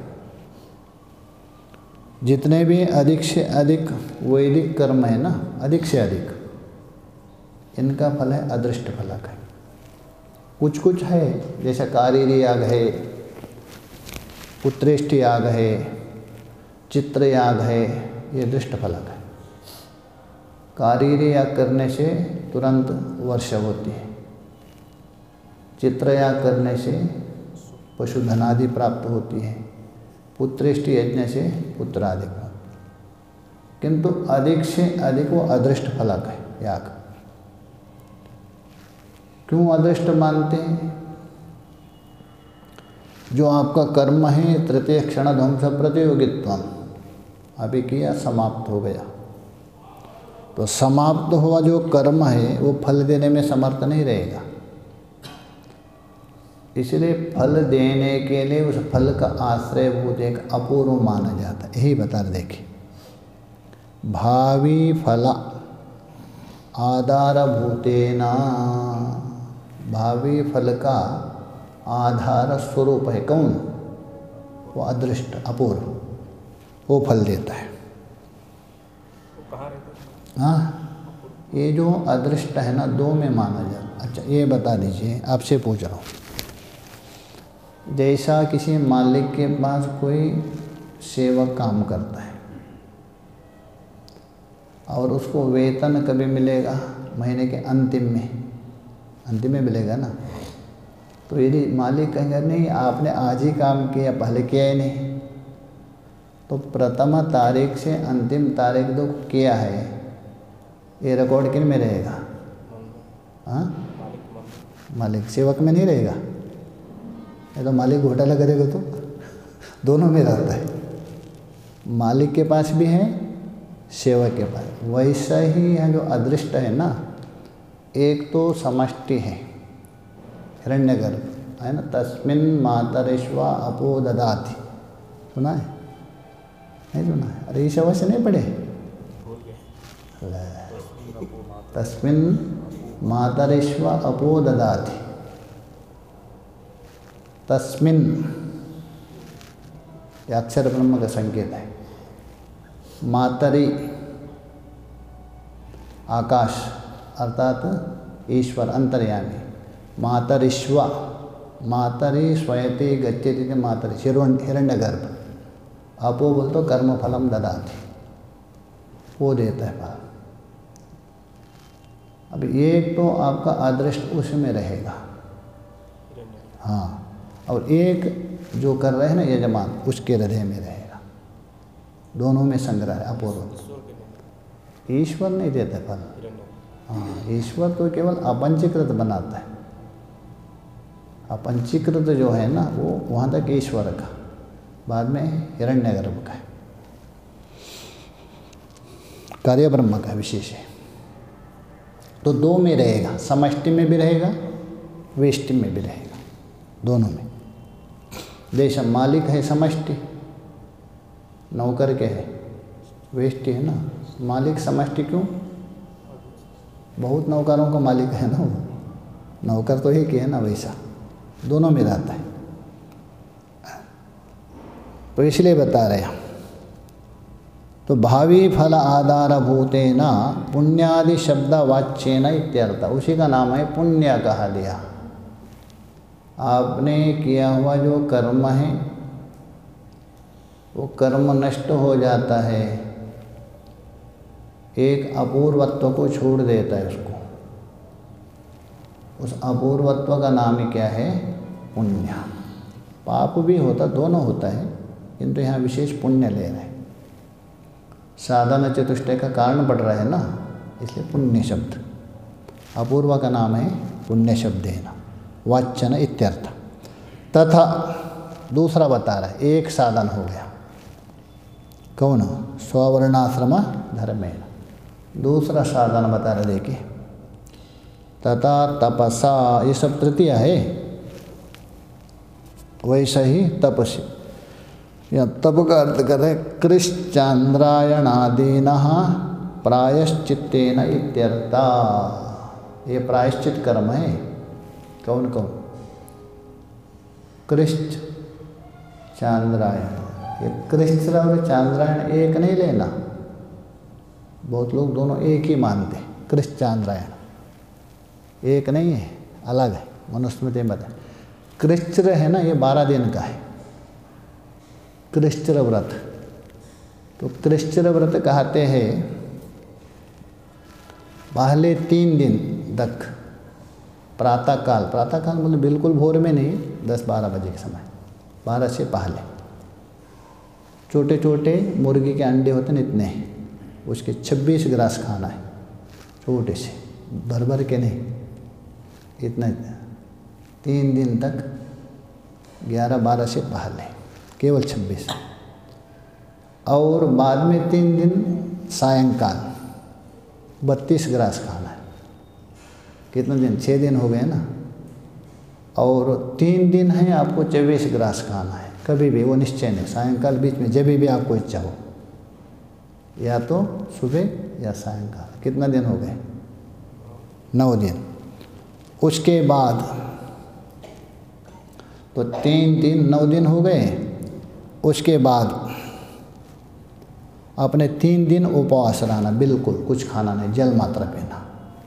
जितने भी अधिक से अधिक वैदिक कर्म है ना, अधिक से अधिक, इनका फल है अदृष्ट फलक है। कुछ कुछ है, जैसे कारीरी याग है, पुत्रेष्ठ याग है, चित्र याग है, ये दृष्ट फलक है। कारीरी याग करने से तुरंत वर्षा होती है, चित्र याग करने से पशुधन आदि प्राप्त होती है, पुत्रेष्ठ यज्ञ से पुत्र आदि प्राप्त। किंतु अधिक से अधिक वो अदृष्ट फलक है याग। क्यों अदृष्ट मानते हैं? जो आपका कर्म है तृतीय क्षण ध्वंस प्रतियोगित्वम, अभी किया समाप्त हो गया, तो समाप्त हुआ जो कर्म है वो फल देने में समर्थ नहीं रहेगा। इसलिए फल देने के लिए उस फल का आश्रयभूत एक अपूर्व माना जाता है। यही बता रहे, देखिए, भावी फल आधारभूतेना, भावी फल का आधार स्वरूप है कौन? वो अदृष्ट अपूर्व, वो फल देता है। हाँ, ये जो अदृष्ट है ना, 2 में माना जाता। अच्छा, ये बता दीजिए, आपसे पूछ रहा हूँ, जैसा किसी मालिक के पास कोई सेवक काम करता है और उसको वेतन कभी मिलेगा? महीने के अंतिम में मिलेगा ना। तो यदि मालिक कहेंगे नहीं आपने आज ही काम किया, पहले किया ही नहीं, तो प्रथम तारीख से अंतिम तारीख जो किया है ये रिकॉर्ड किन में रहेगा? हाँ, मालिक, सेवक में नहीं रहेगा। ये तो मालिक घोटाला करेगा तो दोनों में रहता है, मालिक के पास भी है, सेवक के पास। वैसा ही है जो अदृष्ट है ना, एक तो समष्टि है, हिरण्यगर्भ है ना, तस्मिन् मातरिश्वा अपो ददाति, सुना है? नहीं सुना है? अरे इस अवश्य नहीं पढ़े। तस्मिन् मातरिश्वा अपो ददाति, तस्मिन् ये अक्षर ब्रह्म का संकेत है। मातरि आकाश अर्थात ईश्वर अंतर्यामी, मातरिश्वा, मातरि स्वयति गच्छति मातरि हिरण्यगर्भ, अपो बोल तो कर्म फलम ददाति, वो देता है फल। अब एक तो आपका अदृष्ट उसमें रहेगा, हाँ, और एक जो कर रहे हैं ना यजमान, उसके हृदय में रहेगा। दोनों में संग्रह है, अपूर्व। ईश्वर नहीं देता फल, हाँ, ईश्वर तो केवल अपंचीकृत बनाता है। अपंचीकृत जो है ना वो वहाँ तक ईश्वर का, बाद में हिरण्यगर्भ का है, कार्य ब्रह्म का विशेष है। तो 2 में रहेगा, समष्टि में भी रहेगा, वेष्टि में भी रहेगा, दोनों में। जैसा मालिक है समष्टि, नौकर के है वेष्टि है ना। मालिक समष्टि क्यों? बहुत नौकरों का मालिक है ना वो, नौकर तो एक ही है ना, वैसा दोनों में रहता है। तो इसलिए बता रहे हैं, तो भावी फल आधारभूतेन पुण्यादि शब्द वाच्येन इत्यर्थ, उसी का नाम है पुण्य कहा दिया। आपने किया हुआ जो कर्म है वो कर्म नष्ट हो जाता है, एक अपूर्वत्व को छोड़ देता है उसको, उस अपूर्वत्व का नाम ही क्या है? पुण्य। पाप भी होता, दोनों होता है, किंतु यहाँ विशेष पुण्य ले रहे हैं। साधन चतुष्टय का कारण बढ़ रहा है ना, इसलिए पुण्य शब्द। अपूर्व का नाम है पुण्य शब्देन वाचन इत्यर्थ। तथा दूसरा बता रहा है, एक साधन हो गया, कौन? स्ववर्णाश्रम धर्मेण। दूसरा साधन बता रहे, देखिए, तथा तपसा, ये सब तृतीय है। वैसा ही तपस्या, या तप का अर्थ कर रहे कृश्चांद्रायणादीनः प्रायश्चित्तेन इत्यर्था। ये प्रायश्चित कर्म है। कौन कौन? कृष्ण चांद्रायण। ये कृष्ण और चांद्रायण एक नहीं लेना, बहुत लोग दोनों एक ही मानते। कृष्ण चांद्रायण एक नहीं है, अलग है। मनुस्मृति में बताए कृष्ण है ना, ये 12 दिन का है कृष्ण व्रत। तो कृष्ण व्रत कहते हैं पहले 3 दिन तक प्रातःकाल, प्रातःकाल मतलब बिल्कुल भोर में नहीं, 10-12 बजे के समय, 12 से पहले छोटे छोटे मुर्गी के अंडे होते हैं इतने, उसके 26 ग्रास खाना है, छोटे से, भर भर के नहीं, इतना 3 दिन तक, 11-12 से पहले केवल 26, और बाद में 3 दिन सायंकाल 32 ग्रास खाना है। कितने दिन? 6 दिन हो गए ना। और 3 दिन है आपको 24 ग्रास खाना है, कभी भी, वो निश्चय नहीं, सायंकाल बीच में जब भी आपको इच्छा हो, या तो सुबह या सायंकाल। कितना दिन हो गए? 9 दिन। उसके बाद तो 3 दिन 9 दिन हो गए। उसके बाद अपने 3 दिन उपवास रहना, बिल्कुल कुछ खाना नहीं, जल मात्र पीना,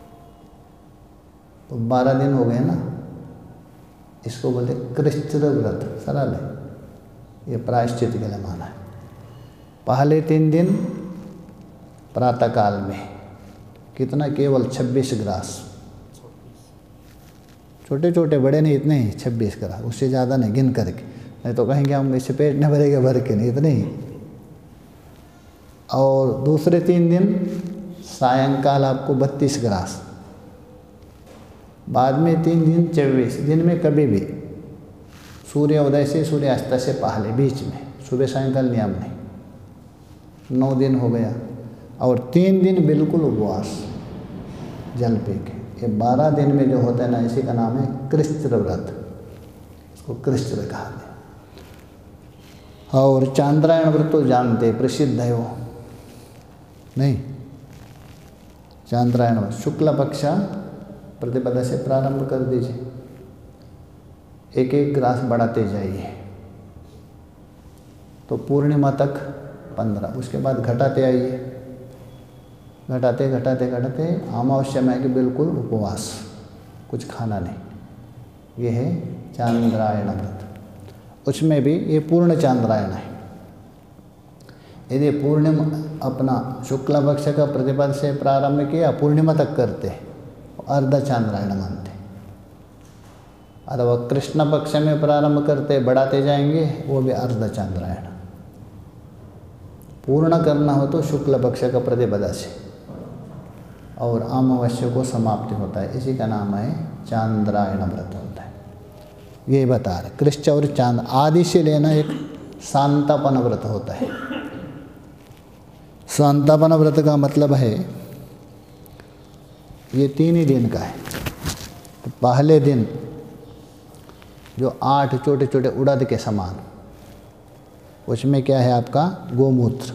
तो 12 दिन हो गए ना। इसको बोलते कृष्ण व्रत, सरल है, ये प्रायश्चित के लिए माना है। पहले 3 दिन प्रातःकाल में कितना? केवल 26 ग्रास, छोटे छोटे, बड़े नहीं, इतने ही 26 ग्रास, उससे ज़्यादा नहीं, गिन करके, नहीं तो कहेंगे हम इससे पेट नहीं भरेगा, भर के नहीं, इतने ही। और दूसरे 3 दिन सायंकाल आपको 32 ग्रास, बाद में 3 दिन 24, दिन में कभी भी, सूर्योदय से सूर्यास्त से पहले, बीच में, सुबह सायंकाल नियम नहीं। 9 दिन हो गया। और 3 दिन बिल्कुल उपवास, जल पी के। ये 12 दिन में जो होता है ना, इसी का नाम है कृष्ण व्रत, इसको कृष्ण कहते हैं। और चांद्रायण व्रत तो जानते, प्रसिद्ध है वो, नहीं? चांद्रायण व्रत शुक्ल पक्ष प्रतिपदा से प्रारंभ कर दीजिए, 1-1 ग्रास बढ़ाते जाइए, तो पूर्णिमा तक 15, उसके बाद घटाते आइए, घटाते घटाते घटाते अमावस्या में आके बिल्कुल उपवास, कुछ खाना नहीं। ये है चांद्रायण व्रत। उसमें भी ये पूर्ण चांद्रायण है। यदि पूर्णिमा अपना शुक्ल पक्ष का प्रतिपद से प्रारंभ किया, पूर्णिमा तक करते, अर्ध चांद्रायण मानते। अथवा कृष्ण पक्ष में प्रारंभ करते, बढ़ाते जाएंगे, वो भी अर्ध चांद्रायण। पूर्ण करना हो तो शुक्ल पक्ष का प्रतिपदा से, और अमावस्या को समाप्ति होता है, इसी का नाम है चांद्रायण व्रत होता है। ये बता रहे कृष्ण और चांद आदि से लेना। एक शांतापन व्रत होता है। शांतापन व्रत का मतलब है, ये 3 ही दिन का है। तो पहले दिन जो 8 छोटे छोटे उड़द के समान, उसमें क्या है आपका? गोमूत्र,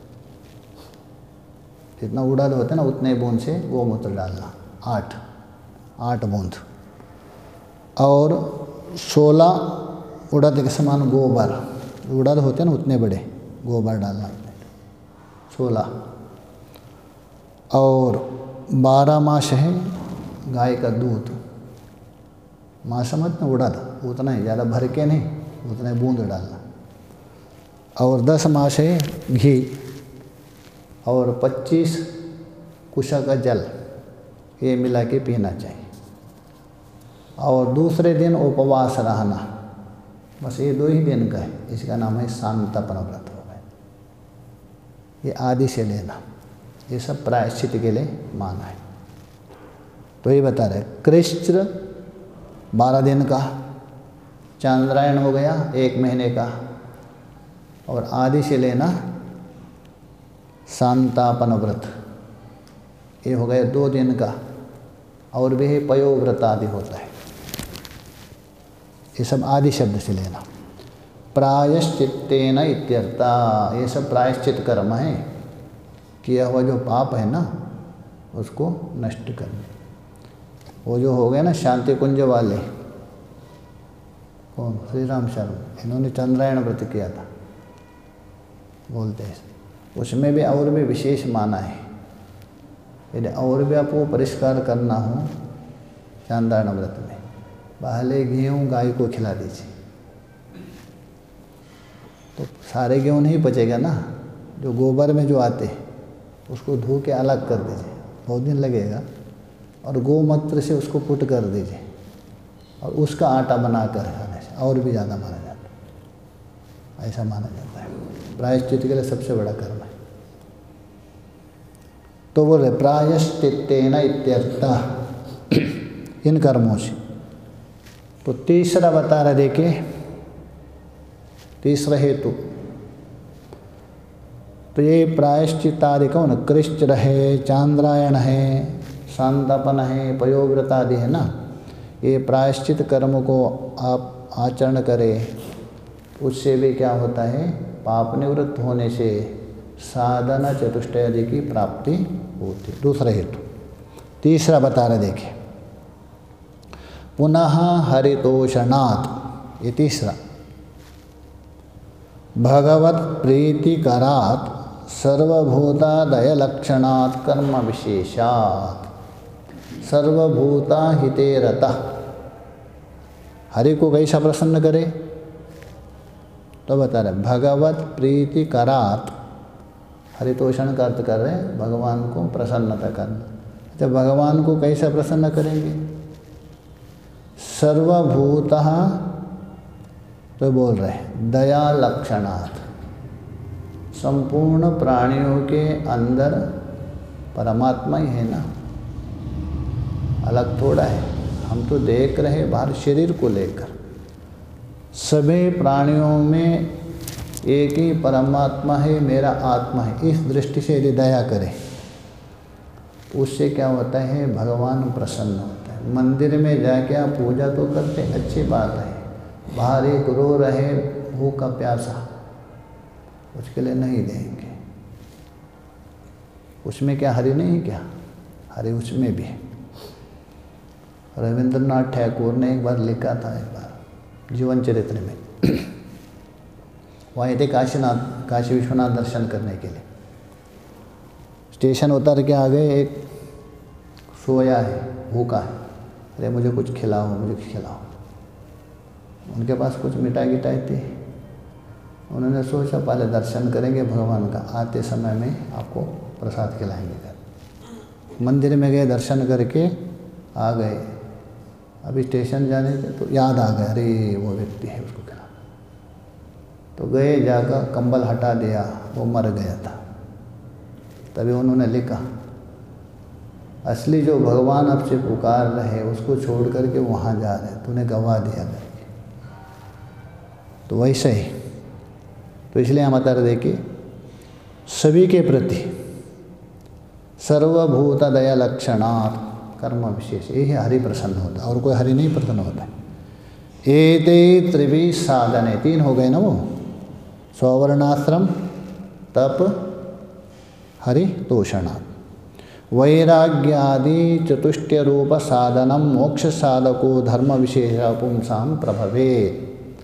जितना उड़द होता है ना, उतने बूंद से गोमूत्र डालना, 8 बूंद। और 16 उड़द के समान गोबर, उड़द होते हैं ना उतने बड़े, गोबर डालना 16। और 12 मास है गाय का दूध, मास मत ना, उड़द उतना ही, ज़्यादा भर के नहीं, उतना बूंद डालना। और 10 मास है घी, और 25 कुशा का जल, ये मिला के पीना चाहिए। और दूसरे दिन उपवास रहना, बस ये 2 ही दिन का है, इसका नाम है शांतापन व्रत हो गया। ये आदि से लेना, ये सब प्रायश्चित के लिए माना है। तो ये बता रहे कृष्ण 12 दिन का, चांद्रायण हो गया 1 महीने का, और आदि से लेना शांतापन व्रत, ये हो गया 2 दिन का। और भी है पयोव्रत आदि होता है, ये सब आदि शब्द से लेना। प्रायश्चित्तेन इत्यर्था, ये सब प्रायश्चित कर्म है, किया हुआ जो पाप है ना उसको नष्ट करने। वो जो हो गए ना शांति कुंज वाले, कौन, श्री राम शर्मा, इन्होंने चंद्रायण व्रत किया था बोलते हैं, उसमें भी और भी विशेष माना है। यदि और भी आपको परिष्कार करना हो चंद्रायण व्रत में, पहले गेहूँ गाय को खिला दीजिए, तो सारे गेहूँ नहीं पचेगा ना, जो गोबर में जो आते हैं उसको धो के अलग कर दीजिए, बहुत दिन लगेगा, और गोमूत्र से उसको पुट कर दीजिए, और उसका आटा बनाकर खाने से और भी ज़्यादा माना जाता है, ऐसा माना जाता है। प्रायश्चित के लिए सबसे बड़ा कर्म है। तो बोले प्रायश्चित्तेन इत्यर्थः, इन कर्मों से। तो तीसरा बता रहे, देखिए तीसरा हेतु, तो ये प्रायश्चित आदि कौन, कृष्ण है, चांद्रायण है, शांतापन है, पयोव्रत आदि है ना, ये प्रायश्चित कर्म को आप आचरण करें, उससे भी क्या होता है, पाप निवृत्त होने से साधना चतुष्टय आदि की प्राप्ति होती है। दूसरा हेतु। तीसरा बता रहे, देखिए पुनः हरितोषणात्, ये तीसरा, भगवत प्रीतिकरात् सर्वभूतादय लक्षणात् कर्म विशेषात् सर्वभूता हिते रतः। हरि को कैसा प्रसन्न करे, तो बता रहे भगवत प्रीतिकरात्, हरितोषण का अर्थ कर रहे हैं भगवान को प्रसन्नता करना। अच्छा, भगवान को कैसा प्रसन्न करेंगे, सर्वभूतः, तो बोल रहे हैं दया लक्षणात्, संपूर्ण प्राणियों के अंदर परमात्मा ही है ना, अलग थोड़ा है। हम तो देख रहे बाहर शरीर को लेकर, सभी प्राणियों में एक ही परमात्मा है, मेरा आत्मा है, इस दृष्टि से यदि दया करें तो उससे क्या होता है, भगवान प्रसन्न होता है। मंदिर में जाके आप पूजा तो करते, अच्छी बात है, बाहर एक रो रहे भूखा प्यासा, उसके लिए नहीं देंगे, उसमें क्या हरि नहीं, क्या हरि उसमें भी है। रविंद्रनाथ टैगोर ने एक बार लिखा था, एक बार जीवन चरित्र में, वहाँ थे काशी विश्वनाथ दर्शन करने के लिए, स्टेशन उतर के आ गए, एक सोया है, भूखा है, अरे मुझे कुछ खिलाओ, मुझे खिलाओ। उनके पास कुछ मिठाई गिटाई थी, उन्होंने सोचा पहले दर्शन करेंगे भगवान का, आते समय में आपको प्रसाद खिलाएंगे। मंदिर में गए, दर्शन करके आ गए, अभी स्टेशन जाने थे तो याद आ गया, अरे वो व्यक्ति है, उसको खिला। तो गए, जाकर कंबल हटा दिया, वो मर गया था। तभी उन्होंने लिखा, असली जो भगवान आपसे पुकार रहे उसको छोड़ करके वहाँ जा रहे, तूने गवा दिया करके। तो वैसे ही, तो इसलिए हम बता रहे, देखिए सभी के प्रति सर्वभूत दया लक्षणात् कर्म विशेष, ये हरि प्रसन्न होता है, और कोई हरि नहीं प्रसन्न होता है। एते त्रिवी साधने, 3 हो गए ना वो, स्ववर्णाश्रम, तप, हरितोषणात्, वैराग्यादि चतुष्टय रूप साधनम मोक्ष साधको धर्म विशेष पुंसाम प्रभवेत्।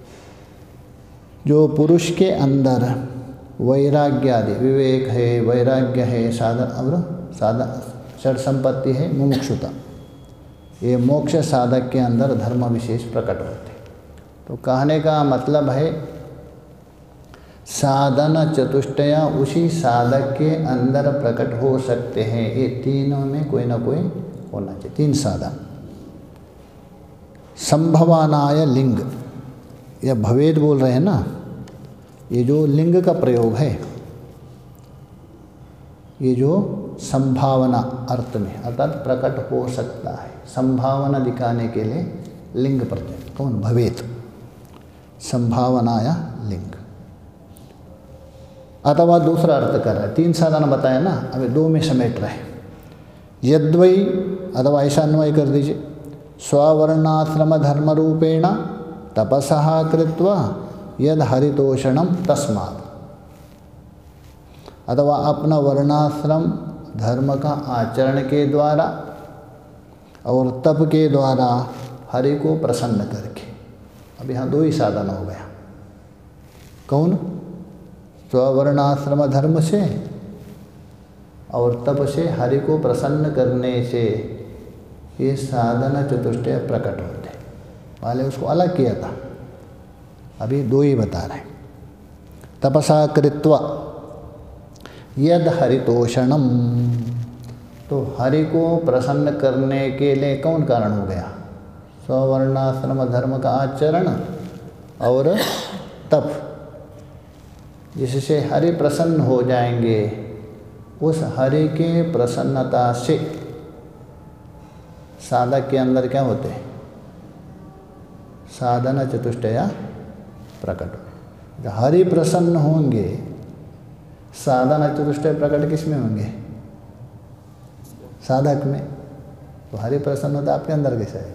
जो पुरुष के अंदर वैराग्यादि, विवेक है, वैराग्य है, साधन षड संपत्ति है, मुमुक्षुता, ये मोक्ष साधक के अंदर धर्म विशेष प्रकट होते। तो कहने का मतलब है साधन चतुष्टया उसी साधक के अंदर प्रकट हो सकते हैं। ये तीनों में कोई ना कोई होना चाहिए, 3 साधन। संभवानाय लिंग, या भवेद बोल रहे हैं ना, ये जो लिंग का प्रयोग है, ये जो संभावना अर्थ में, अर्थात प्रकट हो सकता है, संभावना दिखाने के लिए लिंग प्रत्यय कौन? भवेत, संभावना या लिंग। अथवा दूसरा अर्थ कर रहा है, 3 साधन बताया ना, अभी 2 में समेट रहे। यद्वै, अथवा ऐसा अन्वय कर दीजिए, स्ववर्णाश्रम धर्म रूपेण तपसः कृत्वा यद हरितोषणम तस्मात्, अथवा अपना वर्णाश्रम धर्म का आचरण के द्वारा और तप के द्वारा हरि को प्रसन्न करके। अब यहाँ 2 ही साधन हो गया। कौन? स्ववर्णाश्रम धर्म से और तप से हरि को प्रसन्न करने से ये साधन चतुष्टय प्रकट होते। पहले उसको अलग किया था, अभी 2 ही बता रहे हैं। तपसा कृत्वा यद हरितोषणम, तो हरि को प्रसन्न करने के लिए कौन कारण हो गया? स्ववर्णाश्रम धर्म का आचरण और तप, जिससे हरि प्रसन्न हो जाएंगे। उस हरि के प्रसन्नता से साधक के अंदर क्या होते हैं? साधन चतुष्टया प्रकट हो। जब हरि प्रसन्न होंगे, साधन चतुष्टय प्रकट किस में होंगे? साधक में। तो हरि प्रसन्न होता आपके अंदर कैसे है?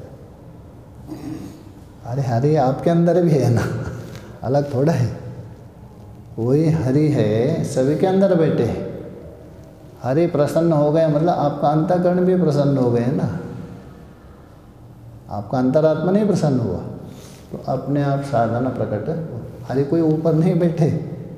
अरे हरि आपके अंदर भी है ना, अलग थोड़ा है। वही हरि है, सभी के अंदर बैठे हैं। हरि प्रसन्न हो गए मतलब आपका अंतःकरण भी प्रसन्न हो गए ना। आपका अंतरात्मा नहीं प्रसन्न हुआ तो अपने आप साधना प्रकट। हरि कोई ऊपर नहीं बैठे।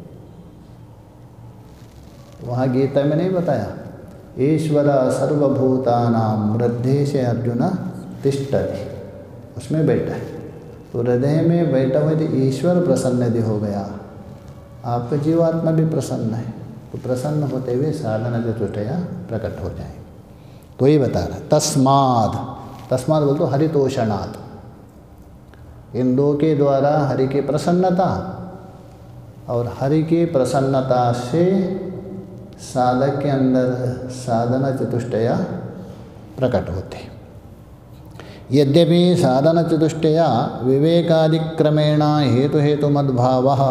वहाँ गीता में नहीं बताया, ईश्वर सर्वभूतानां हृदय से अर्जुन तिष्ठति, उसमें बैठा है। तो हृदय में बैठा हुआ यदि ईश्वर प्रसन्न यदि हो गया, आपका जीवात्मा भी प्रसन्न है, तो प्रसन्न होते हुए साधना चतुष्टया प्रकट हो जाए। तो ये बता रहा तस्माद, तस्माद बोल तो हरितोषणात्, इन 2 के द्वारा हरि की प्रसन्नता और हरि की प्रसन्नता से साधक के अंदर साधना चतुष्टया प्रकट होते। यद्यपि साधना चतुष्टया विवेकादिक्रमेण हेतु मद्भावः,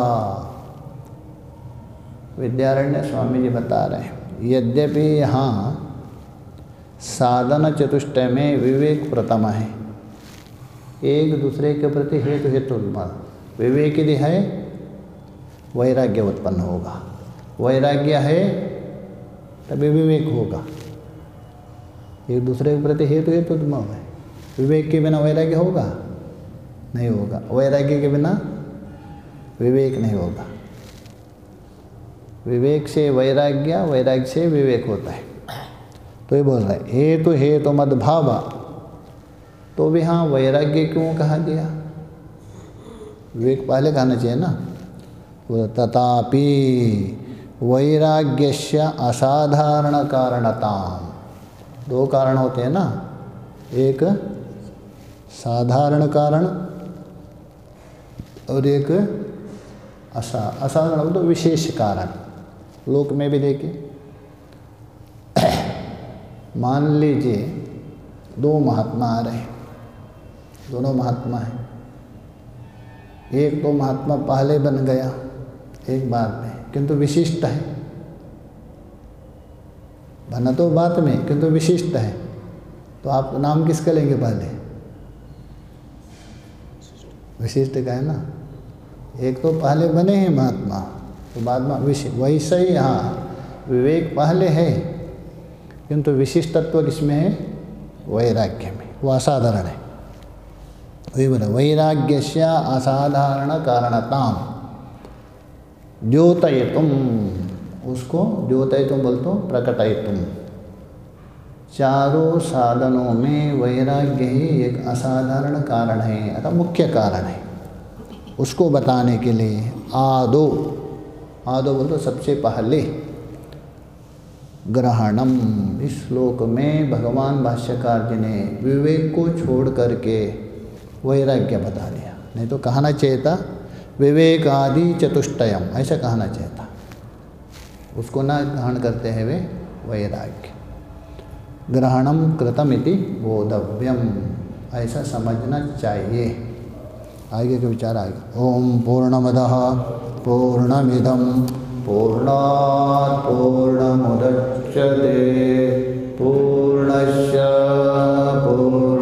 विद्यारण्य स्वामी जी बता रहे हैं, यद्यपि यहाँ साधना चतुष्टय में विवेक प्रथम है, एक दूसरे के प्रति हेतु विवेक यदि है वैराग्य उत्पन्न होगा, वैराग्य है तभी विवेक होगा। एक दूसरे के प्रति हेतु है, विवेक के बिना वैराग्य होगा? नहीं होगा। वैराग्य के बिना विवेक नहीं होगा। विवेक से वैराग्य, वैराग्य से विवेक होता है। तो ये बोल रहे हेतु मद्भाव, तो भी हाँ वैराग्य क्यों कहा गया? विवेक पहले कहना चाहिए ना। तथापि वैराग्यस्य असाधारण कारणताम्, 2 कारण होते हैं ना, एक साधारण कारण और एक असाधारण तो विशेष कारण। लोक में भी देखिए, मान लीजिए 2 महात्मा आ रहे हैं, दोनों महात्मा हैं। एक तो महात्मा पहले बन गया, एक बाद में, किंतु विशिष्ट है। बना तो बाद में किंतु विशिष्ट है। तो आप नाम किसका लेंगे? पहले विशिष्ट का है ना। एक तो पहले बने हैं महात्मा, तो बाद में वैसे ही यहाँ विवेक पहले है किंतु विशिष्टत्व किसमें है? वैराग्य में। वो असाधारण है। वही बोला वैराग्यस्य असाधारण कारणताम् द्योतयितुम्, उसको द्योतयितुम् बोलते प्रकटयितुम्। चारों साधनों में वैराग्य ही एक असाधारण कारण है, अर्थात मुख्य कारण है। उसको बताने के लिए आदो बोलते सबसे पहले ग्रहणम, इस श्लोक में भगवान भाष्यकार जी ने विवेक को छोड़ करके वैराग्य बता दिया। नहीं तो कहना चाहिए था विवेकादि चतुष्टयम, ऐसा कहना चाहिए था। उसको ना ग्रहण करते हैं वे वैराग्य। ग्रहणम कृतमिति बोधव्यम, ऐसा समझना चाहिए। आगे का विचार आएगा। ओम पूर्णमदः पूर्णमिदं पूर्णात् पूर्णमुदच्यते पूर्णस्य पूर्ण